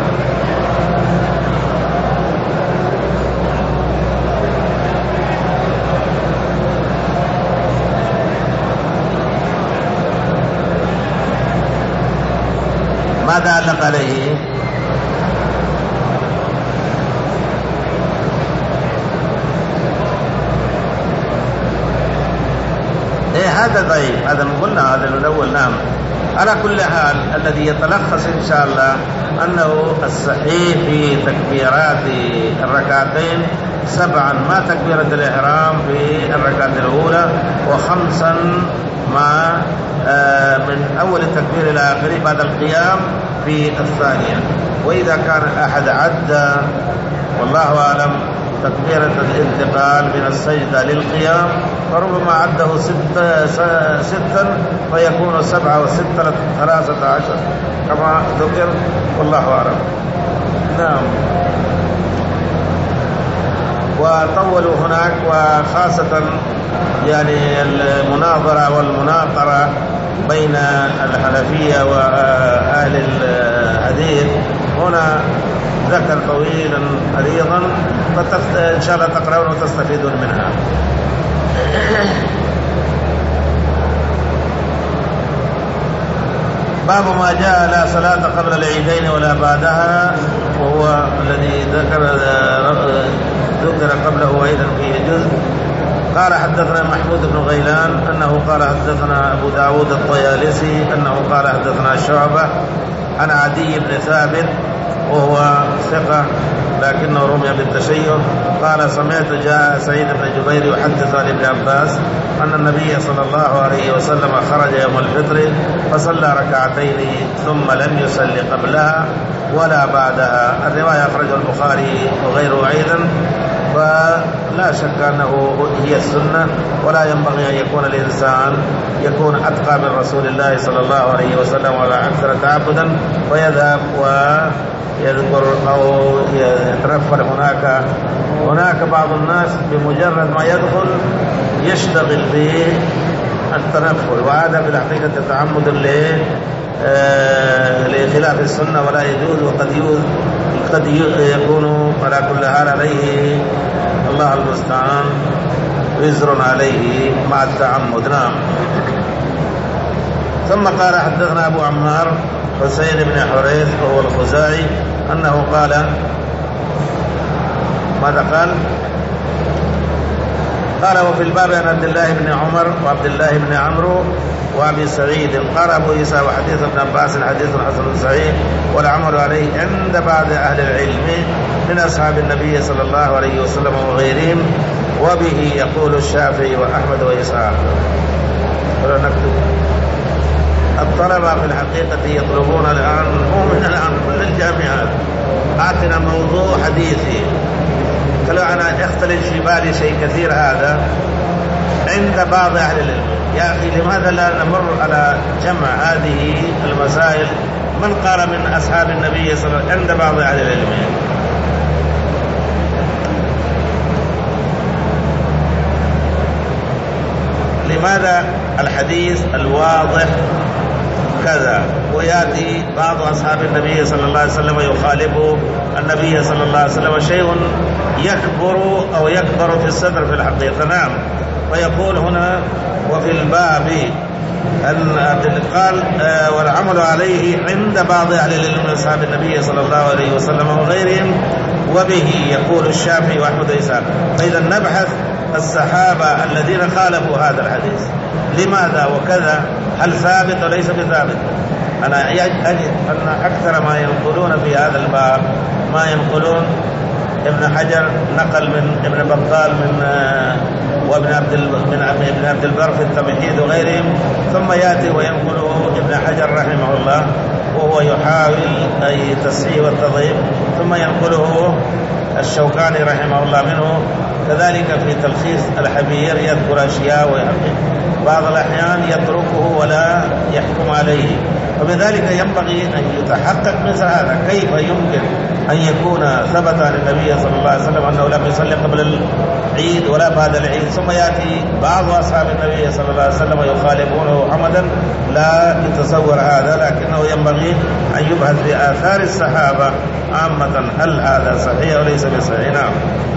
ماذا علق عليه؟ ايه هذا ضعيف هذا قلنا هذا الأول. نعم على كل حال الذي يتلخص إن شاء الله أنه الصحيح في تكبيرات الركعتين سبعا ما تكبيرة الإحرام في الركعة الأولى وخمسا مع آه من أول التكبير إلى آخره بعد القيام في الثانية. وإذا كان أحد عد والله أعلم تكبيرة الانتقال من السجدة للقيام فربما عده ست ستا فيكون سبعة وستة ثلاثة عشر كما ذكر والله أعلم. نعم وطولوا هناك وخاصة يعني المناظرة والمناقرة بين الحنفية وأهل الحديث هنا ذكر طويلا عريضا فإن شاء الله تقرأون وتستفيدون منها. باب ما جاء لا صلاة قبل العيدين ولا بعدها وهو الذي ذكر ذكر قبله أيضا في جزء. قال حدثنا محمود بن غيلان أنه قال حدثنا أبو داود الطيالسي أنه قال حدثنا شعبة عن عدي بن ثابت وهو ثقة لكنه رمي بالتشيع قال سمعت جاء سعيد بن جبير يحدث عن ابن عباس أن النبي صلى الله عليه وسلم خرج يوم الفطر فصلى ركعتين ثم لم يصلي قبلها ولا بعدها. الرواية أخرجه البخاري وغيره أيضا. فلا شك أنه هي السنة ولا ينبغي أن يكون الإنسان يكون أتقى من رسول الله صلى الله عليه وسلم ولا أكثر تعبدا ويذهب ويذكر أو يترفل. هناك هناك بعض الناس بمجرد ما يدخل يشتغل به التنفل، وهذا في الحقيقة تعمد لخلاف السنة ولا يجوز، وقد قد يكون على كل حال عليه الله المستعان وزر عليه مع التعمد. نعم. ثم قال حدثنا أبو عمار حسين بن حريث وهو الخزاعي أنه قال ماذا قال؟ قال وفي الباب عن عبد الله بن عمر وعبد الله بن عمرو وابي سعيد. قال ابو عيسى وحديث ابن عباس حديث حسن صحيح والعمل عليه عند بعض اهل العلم من اصحاب النبي صلى الله عليه وسلم وغيرهم، وبه يقول الشافعي واحمد واسحاق. ولا نكتب الطلبة في الحقيقة يطلبون الآن مو من الآن كل الجامعات أعطنا موضوع حديثي، قالوا أنا اختلف في بالي شيء كثير هذا عند بعض أهل العلم. يا أخي لماذا لا نمر على جمع هذه المسائل؟ من قال من أصحاب النبي صلى الله عليه وسلم عند بعض أهل العلم؟ لماذا الحديث الواضح كذا ويأتي بعض أصحاب النبي صلى الله عليه وسلم يخالف النبي صلى الله عليه وسلم شيء يكبر أو يكبر في الصدر في الحقيقة؟ نعم. ويقول هنا وفي الباب أن قال آه والعمل عليه عند بعض أهل العلم من أصحاب النبي صلى الله عليه وسلم وغيرهم، وبه يقول الشافعي وأحمد وإسحاق. فإذا نبحث الصحابة الذين خالفوا هذا الحديث لماذا وكذا، هل ثابت وليس بثابت؟ أنا أجد أن أكثر ما ينقلون في هذا الباب ما ينقلون ابن حجر نقل من ابن بطال من وابن عبد من ابن عبد البر في التمهيد وغيرهم، ثم يأتي وينقله ابن حجر رحمه الله وهو يحاول أي تصحيح والتضعيف، ثم ينقله الشوكاني رحمه الله منه، كذلك في تلخيص الحبير يذكر أشياء ويحقق بعض الأحيان يتركه ولا يحكم عليه. وبذلك ينبغي أن يتحقق مثل هذا، كيف يمكن أن يكون ثبت عن النبي صلى الله عليه وسلم أنه لم يصلي قبل العيد ولا بعد العيد، ثم يأتي بعض أصحاب النبي صلى الله عليه وسلم يخالفونه عمدا؟ لا يتصور هذا، لكنه ينبغي أن يبحث في آثار الصحابة عامة هل هذا صحيح وليس بصحيح. نعم.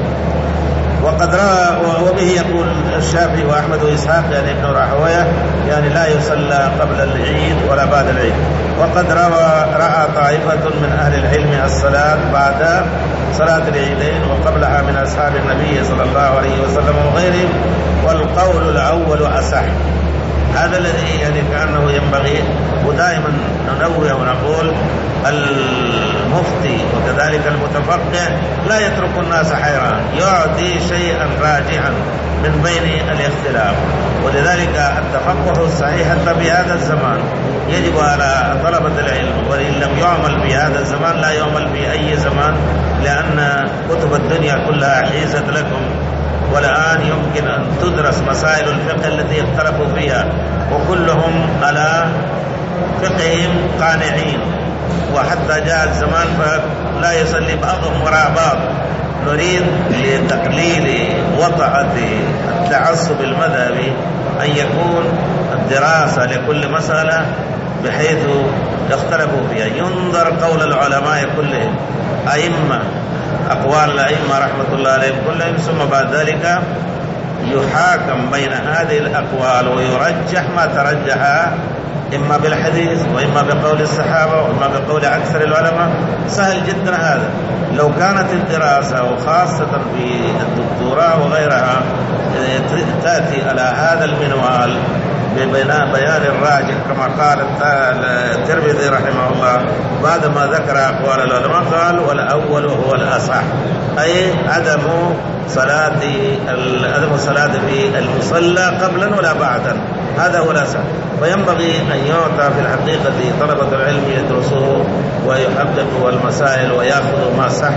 وقد روى وبه يقول الشافعي وأحمد وإسحاق يعني ابن راهويه يعني لا يصلى قبل العيد ولا بعد العيد. وقد روى رأى طائفة من أهل العلم الصلاة بعد صلاة العيدين وقبلها من أصحاب النبي صلى الله عليه وسلم وغيرهم، والقول الأول أصح. هذا الذي يعني كأنه ينبغي، ودائما ننوه ونقول المفتي وكذلك المتفقه لا يترك الناس حيران، يعطي شيئا راجحا من بين الاختلاف. ولذلك التفقه الصحيح حتى في هذا الزمان يجب على طلبة العلم، وإن لم يعمل في هذا الزمان لا يعمل في أي زمان، لأن كتب الدنيا كلها حيزت لكم، والآن يمكن أن تدرس مسائل الفقه التي اختلفوا فيها وكلهم على فقههم قانعين. وحتى جاء الزمان فلا يصلي بعضهم وراء بعض. نريد لتقليل وطأة التعصب المذهبي أن يكون الدراسة لكل مسألة بحيث يختلفوا فيها، ينظر قول العلماء كلهم، أئمة أقوال الأئمة رحمة الله عليهم كلهم، ثم بعد ذلك يحاكم بين هذه الأقوال ويرجح ما ترجح إما بالحديث وإما بقول الصحابة وإما بقول أكثر العلماء. سهل جدا هذا. لو كانت الدراسة وخاصة في الدكتوراه وغيرها تأتي على هذا المنوال ببناء بيان الراجح كما قال الترمذي رحمه الله بعدما ذكر أقوال العلماء قال والأول هو الأصح، أي عدم صلاة عدم صلاة في المصلى قبلا ولا بعدا، هذا هو الأصح. وينبغي أن يعطى في الحقيقة طلبة العلم يدرسوه ويحققوا المسائل ويأخذوا ما صح.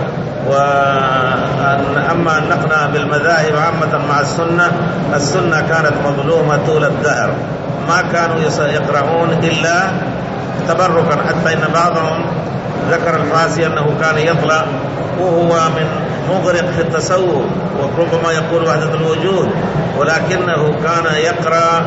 وأما أن نقنع بالمذاهب عامة مع السنة، السنة كانت مظلومة طول الدهر، ما كانوا يقرؤون إلا تبركا، حتى إن بعضهم ذكر الفاسي أنه كان يطلع وهو من مغرق في التصوف وربما يقول وحدة الوجود، ولكنه كان يقرأ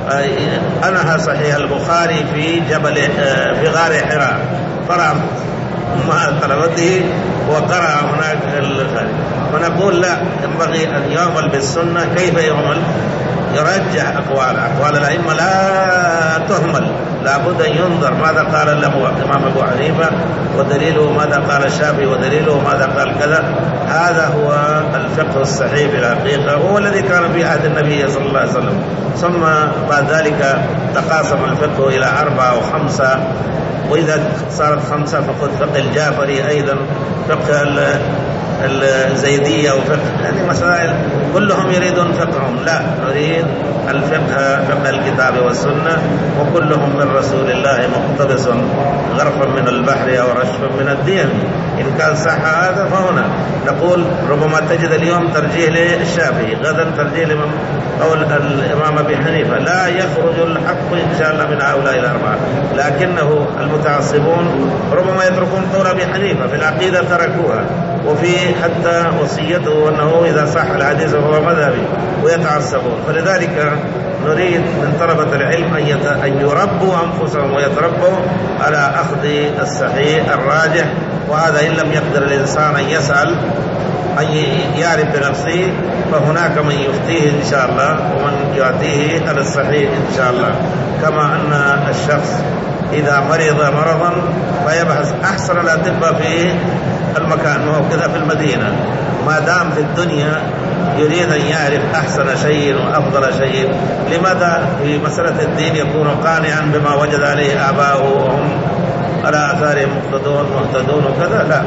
أنهى صحيح البخاري في جبل في غار حراء، قرأ مع طلبته وقرأ هناك الخارج. ونقول لا، ينبغي أن يعمل بالسنة. كيف يعمل؟ يرجح أقوال أقوال الأئمة لا تهمل، لابد أن ينظر ماذا قال له الإمام أبو حنيفة ودليله، ماذا قال الشافعي ودليله، ماذا قال كذا. هذا هو الفقه الصحيح بالحقيقة، هو الذي كان في عهد النبي صلى الله عليه وسلم. ثم بعد ذلك تقاسم الفقه إلى أربعة وخمسة، وإذا صارت خمسة فقد فقه الجعفري أيضا، فقه الزيدية، وفقه يعني مسائل كلهم يريدون فقههم. لا، نريد الفقه فقه الكتاب والسنة، وكلهم من رسول الله مقتبس غرفا من البحر أو رشفا من الدين. إن كان صح هذا فهنا نقول ربما تجد اليوم ترجيح للشافعي، غدا ترجيح لمن قول الإمام أبي حنيفة. لا يخرج الحق إن شاء الله من هؤلاء الأربعة، لكنه المتعصبون ربما يتركون قول أبي حنيفة في العقيدة تركوها، وفي حتى وصيته أنه إذا صح الحديث فهو مذهبي، ويتعصبون. فلذلك نريد من طلبة العلم أن يربوا أنفسهم ويتربوا على أخذ الصحيح الراجح. وهذا إن لم يقدر الإنسان أن يسأل أن يعرف بنفسه، فهناك من يفتيه إن شاء الله ومن يعطيه على الصحيح إن شاء الله. كما أن الشخص إذا مرض مرضا فيبحث أحسن الأطباء في المكان، وهو كذا في المدينة. ما دام في الدنيا يريد أن يعرف أحسن شيء وأفضل شيء، لماذا في مسألة الدين يكون قانعا بما وجد عليه آباؤه وهم على آثارهم مقتدون مهتدون وكذا؟ لا.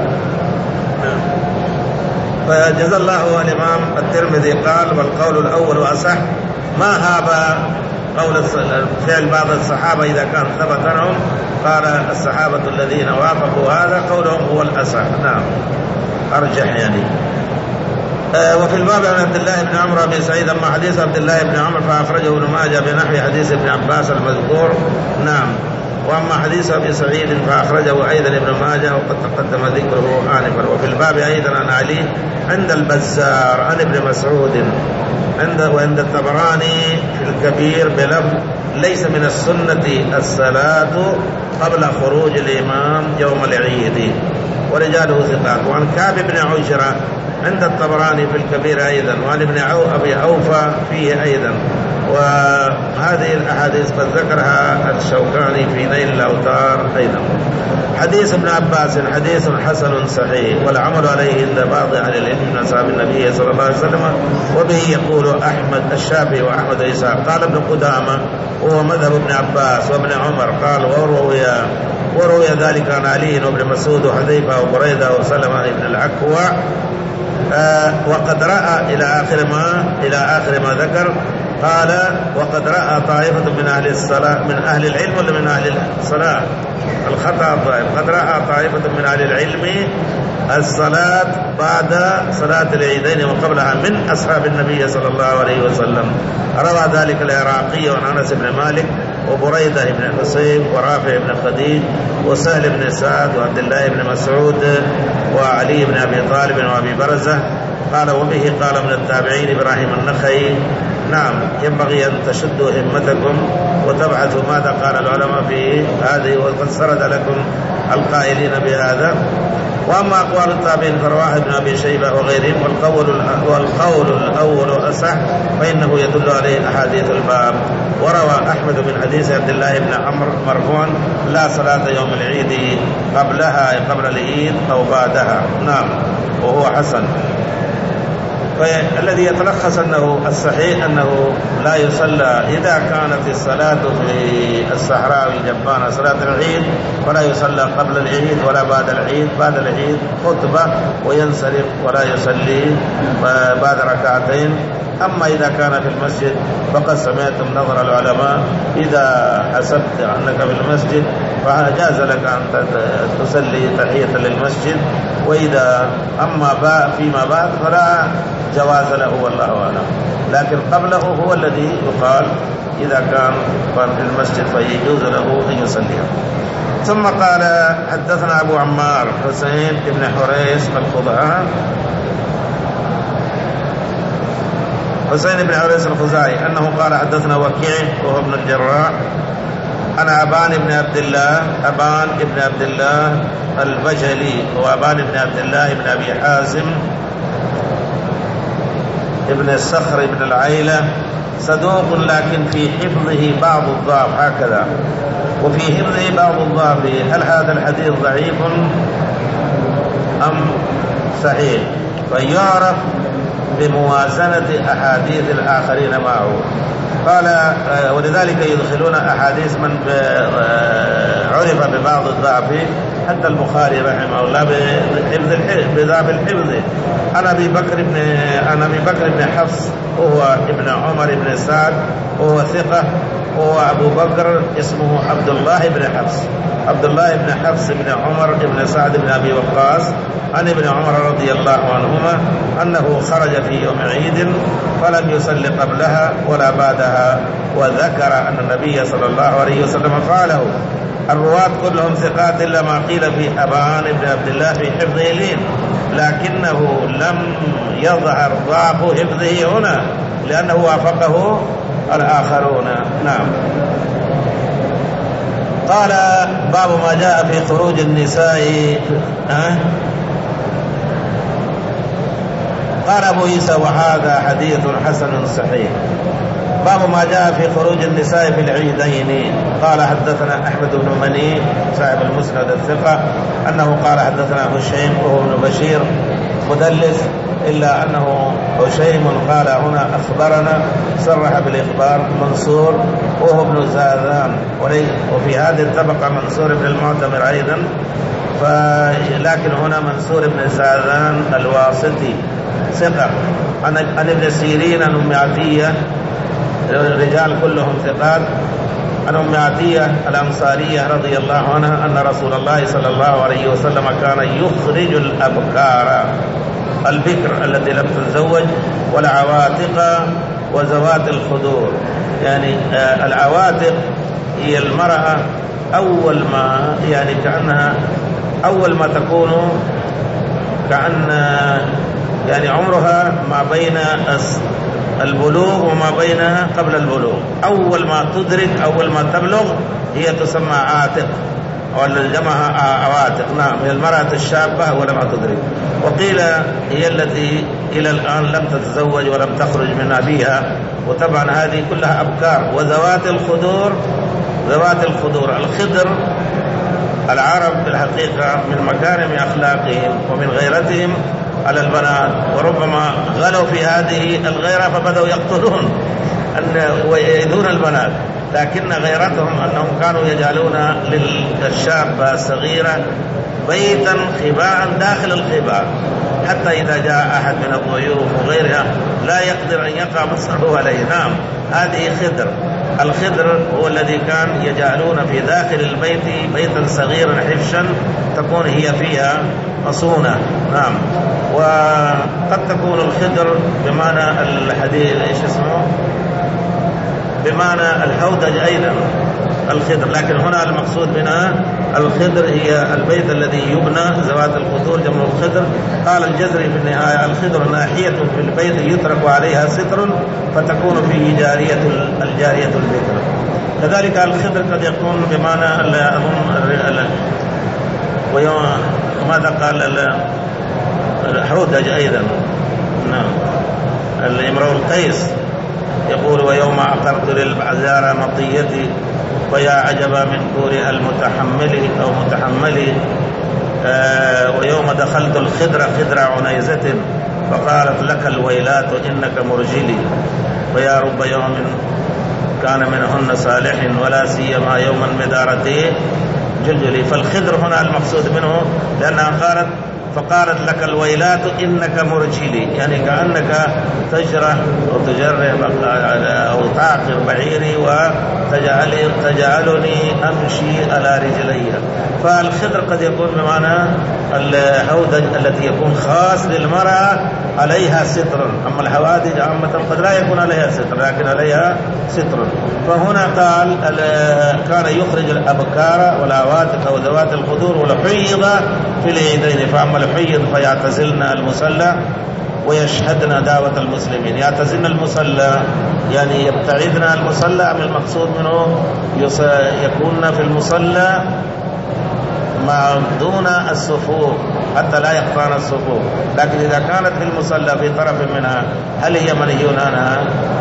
فجزا الله الإمام الترمذي قال: والقول الأول أصح. ما هاب قول فعل بعض الصحابة إذا كان ثبت عنهم، قال الصحابة الذين وافقوا هذا قولهم هو الأصح. نعم، أرجح يعني. آه وفي الباب عن عبد الله بن عمرو بن سعيد، أما حديث عبد الله بن عمرو فأخرجه ابن ماجه بنحو حديث ابن عباس المذكور. نعم. وأما حديث أبي سعيد فأخرجه أيضا ابن ماجه وقد تقدم ذكره آنفا. وفي الباب أيضا عن علي عند البزار عن ابن مسعود عند وعند الطبراني في الكبير بلفظ: ليس من السنة الصلاة قبل خروج الإمام يوم العيد، ورجاله ثقات. وعن كعب بن عجرة عند الطبراني في الكبير أيضا، وعن ابن أبي أوفى فيه أيضا. وهذه الأحاديث قد ذكرها الشوكاني في نيل الأوتار أيضا. حديث ابن عباس حديث حسن صحيح، والعمل عليه عند بعض أهل العلم من أصحاب النبي صلى الله عليه وسلم، وبه يقول أحمد الشافعي وأحمد إسحاق. قال ابن قدامة وهو مذهب ابن عباس وابن عمر. قال: وروي وروي ذلك عن علي وابن مسعود وحذيفة وبريدة وسلمة بن الأكوع. آه وقد رأى إلى آخر ما إلى آخر ما ذكر. قال: وقد رأى طائفة من أهل الصلاة من أهل العلم ولا من أهل الصلاة الخطأ الضائف قد رأى طائفة من أهل العلم الصلاة بعد صلاة العيدين وقبلها من أصحاب النبي صلى الله عليه وسلم. روى ذلك العراقي عن أنس بن مالك وبريدة بن حصيب ورافع بن خديج وسهل بن سعد وعبد الله بن مسعود وعلي بن أبي طالب وأبي برزة. قال: وبه قال من التابعين إبراهيم النخعي. نعم، ينبغي أن تشدوا همتكم وتبحثوا ماذا قال العلماء في هذه، وقد سرد لكم القائلين بهذا. وأما أقوال التابعين فرواه ابن أبي شيبة وغيرهم، والقول, والقول الأول أصح، فإنه يدل عليه أحاديث الباب. وروى أحمد من حديث عبد الله بن عمرو مرفوعا: لا صلاة يوم العيد قبلها قبل العيد أو بعدها. نعم، وهو حسن. فالذي يتلخص أنه الصحيح أنه لا يصلى إذا كانت الصلاة في الصحراء والجبانة صلاة العيد، ولا يصلى قبل العيد ولا بعد العيد. بعد العيد خطبة وينصرف ولا يصلي بعد ركعتين. أما إذا كان في المسجد فقد سمعتم نظر العلماء: إذا حسبت أنك في المسجد فجاز لك أن تصلي تحية للمسجد، وإذا أما فيما بعد فلا جواز له والله أعلم. لكن قبله هو الذي يقال إذا كان في المسجد فيجوز له أن يصلي. ثم قال: حدثنا أبو عمار حسين بن حريث الخضعان حسين بن عريس الخزاعي أنه قال حدثنا وكيع وهو ابن الجراح عن أبان بن عبد الله أبان بن عبد الله البجلي وأبان بن عبد الله بن أبي حازم ابن الصخر بن العيلة صدوق لكن في حفظه بعض الضعف هكذا، وفي حفظه بعض الضعف. هل هذا الحديث ضعيف أم صحيح؟ فيعرف بموازنة أحاديث الآخرين معه. قال ولذلك يدخلون أحاديث من عرف ببعض الضعف، حتى البخاري رحمه الله بحفظ بضعف الحفظ. أنا أبي بكر بن أنا أبي بكر بن حفص وهو ابن عمر بن سعد وهو ثقة، وهو أبو بكر اسمه عبد الله بن حفص عبد الله بن حفص بن عمر بن سعد بن أبي وقاص عن ابن عمر رضي الله عنهما أنه خرج في يوم عيد فلم يصلي قبلها ولا بعدها، وذكر أن النبي صلى الله عليه وسلم فعله. الرواة كلهم ثقات إلا ما قيل في أبان بن عبد الله في حفظه لين، لكنه لم يظهر ضعف حفظه هنا لأنه وافقه الآخرون. نعم. قال باب ما جاء في خروج النساء. أه؟ قال أبو عيسى وهذا حديث حسن صحيح. باب ما جاء في خروج النساء في العيدين. قال حدثنا أحمد بن مني صاحب المسند الثقة أنه قال حدثنا هشيم وهو ابن بشير مدلس، إلا أنه هشيم قال هنا أخبرنا صرح بالإخبار منصور وهو ابن زاذان، وفي هذه الطبقة منصور بن المعتمر أيضا، لكن هنا منصور بن زاذان الواسطي ثقة عن ابن سيرين عن أم عطية، الرجال كلهم ثقات، عن أم عطية الأنصارية رضي الله عنها أن رسول الله صلى الله عليه وسلم كان يخرج الأبكار البكر التي لم تتزوج والعواتق وذوات الخدور. يعني آه العواتق هي المرأة أول ما يعني كأنها أول ما تكون كأن يعني عمرها ما بين البلوغ وما بينها قبل البلوغ، أول ما تدرك أول ما تبلغ هي تسمى عاتق، والجمع عواتق. نعم، هي المرأة الشابة ولم تدرك. وقيل هي التي إلى الآن لم تتزوج ولم تخرج من أبيها، وطبعا هذه كلها أبكار. وذوات الخدور، ذوات الخدور الخدر العرب بالحقيقة من مكارم أخلاقهم ومن غيرتهم على البنات، وربما غلوا في هذه الغيرة فبدأوا يقتلون ويؤذون البنات، لكن غيرتهم أنهم كانوا يجعلون للشابة الصغيرة بيتا خباء داخل الخباء، حتى إذا جاء أحد من الضيوف وغيرها لا يقدر أن يقع مصره عليه. نعم، هذه خدر. الخدر هو الذي كان يجعلون في داخل البيت بيتا صغيرا حفشا تكون هي فيها مصونة. نعم. وقد تكون الخدر بمعنى الحديد ايش اسمه بمعنى الحودج أيضا الخدر، لكن هنا المقصود منها الخدر هي البيت الذي يبنى ذوات الخدور جمع الخدر. قال الجزري في النهاية الخدر ناحية في البيت يترك عليها ستر فتكون فيه جارية الجارية البكر. كذلك الخدر قد يكون بمعنى أظن ويوم ماذا قال الحودج أيضا. نعم، الإمرؤ القيس يقول ويوم عقرت للبعزار مطيتي ويا عجبا من كور المتحمل أو متحملي آه ويوم دخلت الخدر خدر عنيزة فقالت لك الويلات إنك مرجلي ويا رب يوم كان منهن صالح ولا سيما يوما بدارته جلجلي. فالخدر هنا المقصود منه لأنها قالت فقالت لك الويلات إنك مرجلي، يعني كأنك تجرح وتجرب أو تعقر بعيري وتجعلني أمشي على رجلي. فالخدر قد يكون بمعنى الحودج التي يكون خاص للمرأة عليها ستر، أما الحوادج عامة قد لا يكون عليها ستر لكن عليها ستر. فهنا قال كان يخرج الأبكار والعواتق وذوات الخدور والحيض في العيدين، فأما الحيض فيعتزلن المصلى ويشهدن دعوة المسلمين. يعتزلن المصلى يعني يبتعدن عن المصلى، من المقصود منه يكون في المصلى مع دون الصفوف حتى لا يقطعن الصفوف. لكن إذا كانت في المصلى في طرف منها هل هي منهي عنها؟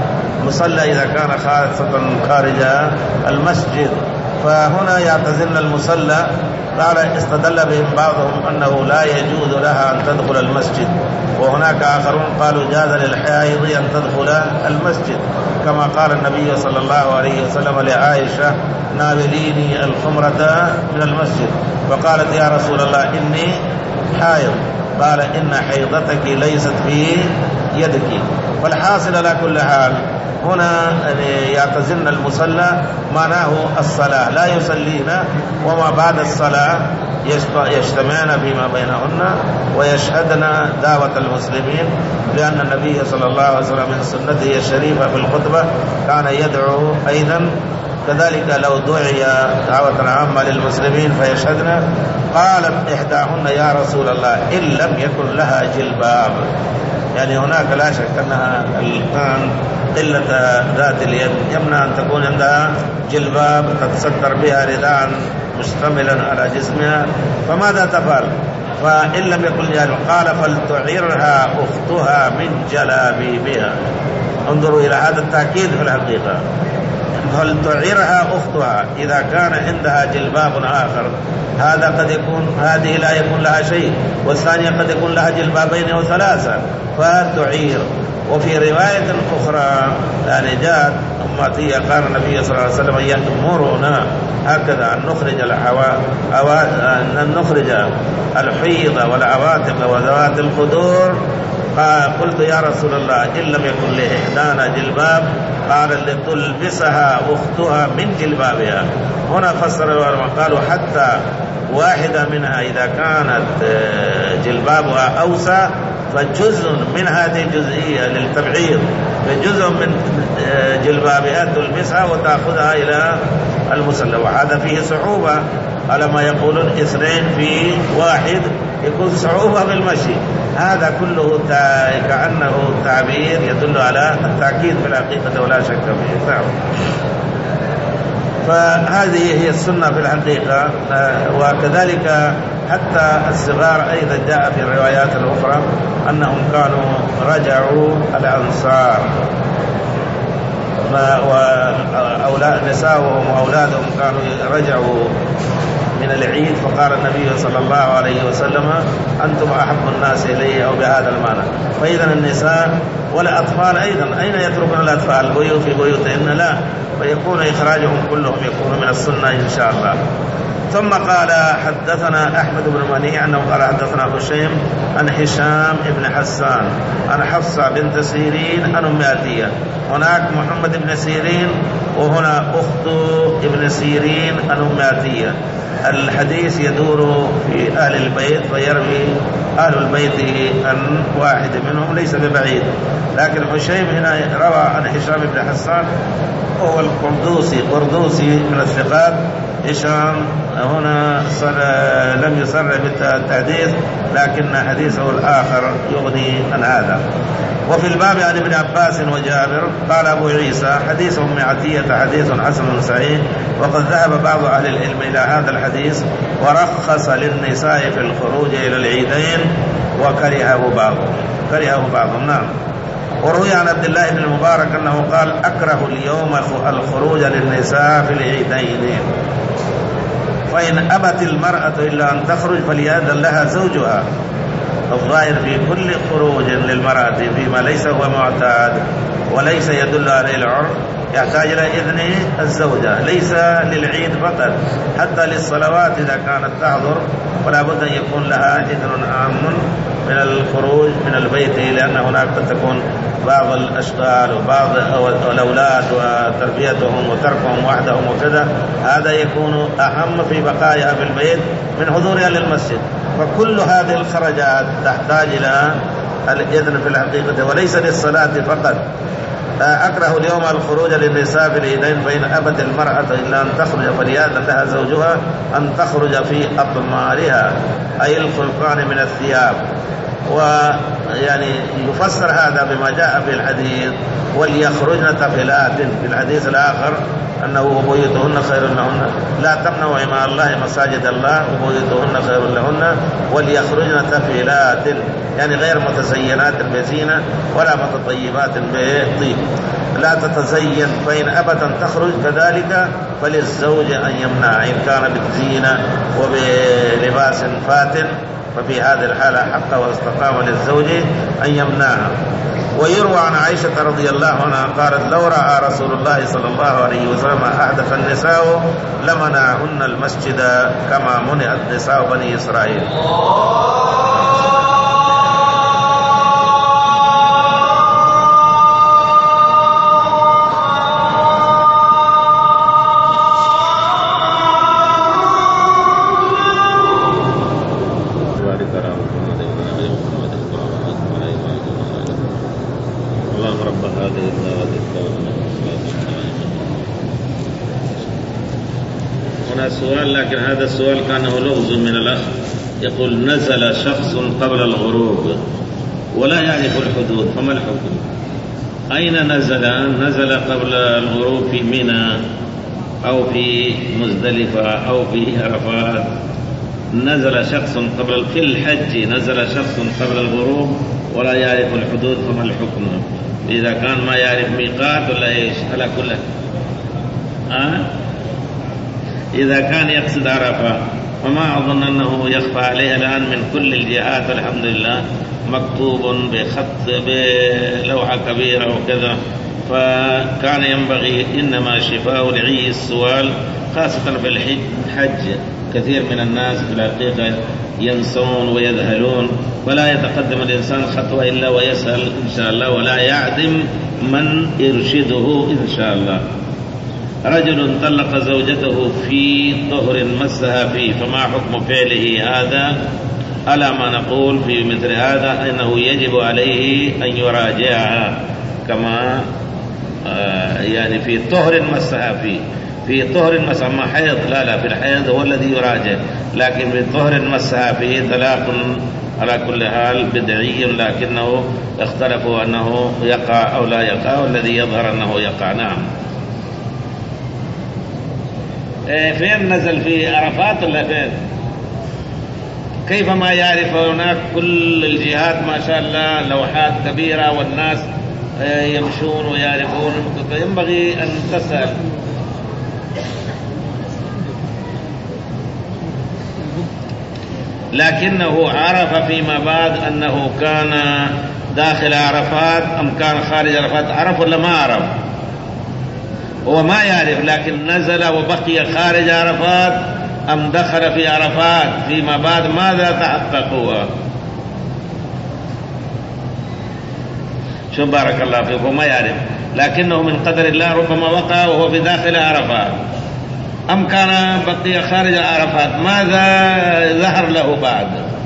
مصلى إذا كان خاصة خارج المسجد، فهنا يعتزلن المصلى. قال استدل بهم بعضهم أنه لا يجوز لها أن تدخل المسجد، وهناك آخرون قالوا جاز للحائض أن تدخل المسجد، كما قال النبي صلى الله عليه وسلم لعائشة ناوليني الخمرة من المسجد، فقالت يا رسول الله إني حائض، قال إن حيضتك ليست في يدك. فالحاصل على كل حال هنا يعتزلن المصلى معناه الصلاة، لا يصلين، وما بعد الصلاة يجتمعن فيما بينهن ويشهدن دعوة المسلمين، لأن النبي صلى الله عليه وسلم من سنته الشريفة في الخطبة كان يدعو أيضا كذلك لو دعي دعوة عامة للمسلمين فيشهدن. قالت إحداهن يا رسول الله إن لم يكن لها جلباب، يعني هناك لا شك أنها الآن قلة ذات اليد يمنع أن تكون عندها جلباب تتصدر بها رداء مشتملا على جسمها، فماذا تفعل؟ فإن لم يكن جلباب قال فلتعيرها أختها من جلابيبها. انظروا إلى هذا التأكيد في الحقيقة، فلتعيرها أختها إذا كان عندها جلباب آخر، هذا قد يكون هذه لا يكون لها شيء، والثانية قد يكون لها جلبابين أو ثلاثة فتعير. وفي رواية أخرى يعني جاءت أمتي قال النبي صلى الله عليه وسلم يأمرنا هكذا أن نخرج الحوا... أن نخرج الحيض والعواتق وذوات الخدور. قلت يا رسول الله إن لم يكن لإحدانا جلباب، قال لتلبسها أختها من جلبابها. هنا فسر العلماء قالوا حتى واحدة منها إذا كانت جلبابها أوسع فجزء من هذه الجزئية للتبعيض، فجزء من جلبابها تلبسها وتأخذها إلى المصلى، وهذا فيه صعوبة على ما يقولون اثنين في واحد يكون صعوبة في المشي. هذا كله كأنه تعبير يدل على التأكيد في الحقيقة ولا شك فيه. نعم. فهذه هي السنة في الحقيقة. وكذلك حتى الصغار أيضا جاء في الروايات الأخرى أنهم كانوا رجعوا الأنصار وأولاد نساؤهم وأولادهم كانوا رجعوا من العيد، فقال النبي صلى الله عليه وسلم أنتم أحب الناس إليه أو بهذا المعنى. فإذا النساء والأطفال أيضا أين يتركون الأطفال؟ بيوت في بيوتهن؟ لا، فيكون إخراجهم كلهم يكون من السنة إن شاء الله. ثم قال حدثنا أحمد بن منيع أنه قال حدثنا هشيم عن هشام بن حسان عن حفصة بنت سيرين عن أم عتية. هناك محمد بن سيرين وهنا أخت ابن سيرين عن أم عتية. الحديث يدور في أهل البيت فيروي أهل البيت عن واحد منهم ليس ببعيد، لكن هشيم هنا روى عن هشام بن حسان وهو القردوسي قردوسي من الثقات. هشام هنا لم يصر بالتحديث لكن حديثه الآخر يغني عن هذا. وفي الباب عن ابن عباس وجابر قال أبو عيسى حديث أم عتية حديث حسن صحيح. وقد ذهب بعض أهل العلم إلى هذا الحديث ورخص للنساء في الخروج إلى العيدين وكرهه بعضهم كرهه بعضهم نعم. وروي عن عبد الله بن المبارك أنه قال أكره اليوم الخروج للنساء في العيدين، فإن أبت المرأة إلا أن تخرج فليأذن لها زوجها. الظاهر في كل خروج للمرأة فيما ليس هو معتاد وليس يدل عليه العرف يحتاج إلى إذن الزوجة، ليس للعيد فقط، حتى للصلوات إذا كانت تحضر فلا بد أن يكون لها إذن عام من الخروج من البيت، لأن هناك قد تكون بعض الأشغال وبعض الأولاد وتربيتهم وتركهم وحدهم وكذا، هذا يكون أهم في بقائها في البيت من حضورها للمسجد. فكل هذه الخرجات تحتاج إلى الإذن في الحقيقة وليس للصلاة فقط. أكره اليوم الخروج للنساء في العيدين، فإن أبت المرأة إلا أن تخرج فليأذن لها زوجها أن تخرج في أطمارها أي الخلقان من الثياب. ويعني يفسر هذا بما جاء في الحديث وليخرجن تفلات في الحديث الآخر أنه وبيوتهن خير لهن لا تمنعوا إماء الله مساجد الله وبيوتهن خير لهن وليخرجن تفلات يعني غير متزينات بزينة ولا متطيبات بطيب لا تتزين، فإن أبت أن تخرج كذلك فللزوج أن يمنع إن كان بالزينة وبلباس فاتن، ففي هذه الحالة حق واستقام للزوج أن يمنعها. ويروى عن عائشة رضي الله عنها قالت لو رأى رسول الله صلى الله عليه وسلم أحدث النساء لمنعهن المسجد كما منعت نساء بني إسرائيل. سؤال، لكن هذا السؤال كانه لغز من الأخ يقول نزل شخص قبل الغروب ولا يعرف الحدود فما الحكم؟ أين نزل؟ نزل قبل الغروب في منى أو في مزدلفة أو في عرفات. نزل شخص قبل في الحج نزل شخص قبل الغروب ولا يعرف الحدود فما الحكم؟ إذا كان ما يعرف ميقات ولا إيش على كل أه؟ إذا كان يقصد عرفة وما أظن أنه يخفى عليه الآن من كل الجهات الحمد لله مكتوب بخط بلوحة كبيرة وكذا، فكان ينبغي إنما شفاء لعي السؤال خاصة في الحج. كثير من الناس في الحقيقة ينسون ويذهلون، فلا يتقدم الإنسان خطوة إلا ويسأل إن شاء الله ولا يعدم من يرشده إن شاء الله. رجل طلق زوجته في طهر مسها فيه فما حكم فعله هذا؟ ألا ما نقول في مثل هذا أنه يجب عليه أن يراجعها كما آه يعني في طهر مسها فيه في طهر مسها ما حيض لا لا في الحيض هو الذي يراجع، لكن في طهر مسها فيه طلاق على كل حال بدعي، لكنه اختلفوا أنه يقع أو لا يقع، والذي يظهر أنه يقع. نعم. فين نزل؟ في عرفات ولا فين؟ كيف ما يعرف هناك كل الجهات ما شاء الله لوحات كبيرة والناس يمشون ويعرفون، ينبغي أن تسأل. لكنه عرف فيما بعد أنه كان داخل عرفات أم كان خارج عرفات؟ عرف ولا ما عرف؟ هو ما يعرف، لكن نزل وبقي خارج عرفات أم دخل في عرفات فيما بعد؟ ماذا تحقق هو؟ شو بارك الله فيك، هو ما يعرف، لكنه من قدر الله ربما وقع وهو في داخل عرفات، أم كان بقي خارج عرفات؟ ماذا ظهر له بعد؟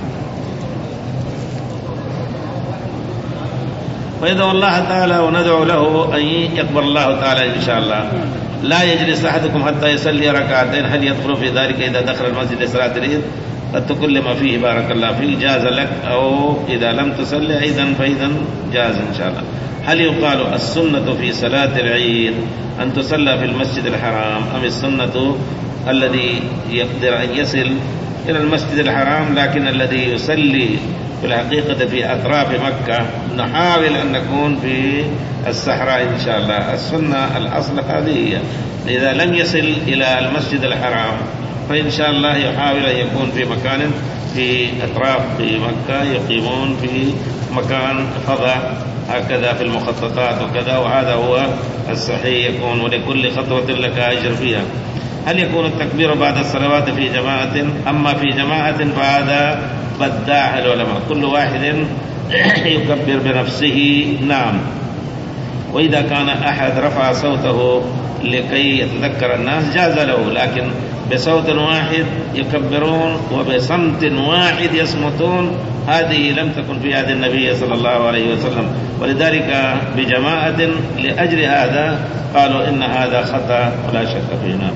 فإذا الله تعالى وندعو له أن يقبل الله تعالى إن شاء الله. لا يجلس أحدكم حتى يصلي ركعتين، هل يدخل في ذلك إذا دخل المسجد لصلاة العيد؟ قد تكلم فيه بارك الله فيه، جاز لك، أو إذا لم تصلي أيضا فإذا جاز إن شاء الله. هل يقال السنة في صلاة العيد أن تصلى في المسجد الحرام أم السنة الذي يقدر أن يصل إلى المسجد الحرام لكن الذي يصلي في الحقيقة في أطراف مكة؟ نحاول أن نكون في الصحراء إن شاء الله. السنة الأصل هذه، إذا لم يصل إلى المسجد الحرام فإن شاء الله يحاول أن يكون في مكان في أطراف في مكة، يقيمون في مكان فضاء هكذا في المخططات وكذا، وهذا هو الصحيح يكون، ولكل خطوة لك أجر فيها. هل يكون التكبير بعد الصلوات في جماعة؟ أما في جماعة فهذا بداع العلماء، كل واحد يكبر بنفسه. نعم. وإذا كان أحد رفع صوته لكي يتذكر الناس جاز له، لكن بصوت واحد يكبرون وبصمت واحد يصمتون هذه لم تكن في عهد النبي صلى الله عليه وسلم، ولذلك بجماعة لأجل هذا قالوا إن هذا خطأ ولا شك فيه. نعم.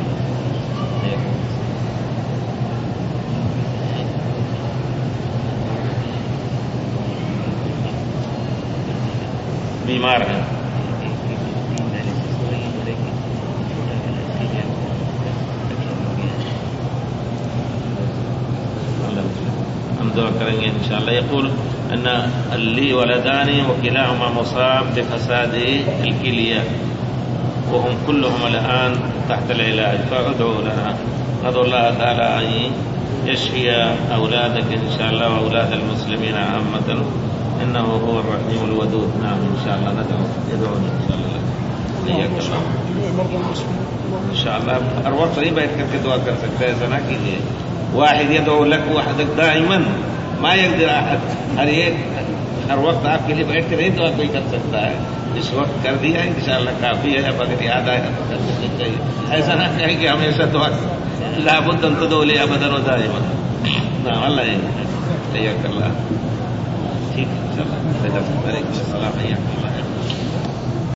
बीमार हैं। हम दुआ करेंगे इंशाअल्लाह। यक़ूल अन्न अल्ली वलदानी वकिलाहुमा मुसाब बिफसाद अलकिलिया वहुम कुल्लुहुम अलआन तहत अलइलाज फअदउ लना नदउ अल्लाह तआला अन यशफिय औलादक इंशाअल्लाह व औलाद अलमुस्लिमीन आम्मतन इन्नहु हुवर रहीमुल वदूद। नाम इंशाअल्लाह नदउ यदउन इंशाअल्लाह इंशाअल्लाह हर वक्त नहीं बैठ करके दुआ कर सकते, ऐसा ना कीजिए। वाहिद यदउ लक वहदक दाइमन मा यक़दिर अहद, हर एक हर वक्त आपके लिए बैठ के नहीं दुआ कोई कर सकता है। इस वक्त कर दिया इंशाअल्लाह काफ़ी है, अब अगर याद आया तो कर देना चाहिए। ऐसा ना कहें कि हमेशा दुआ लाबुद्दन तदउली अबदन व दाइमन। ना अल्लाह ठीक है, चलो।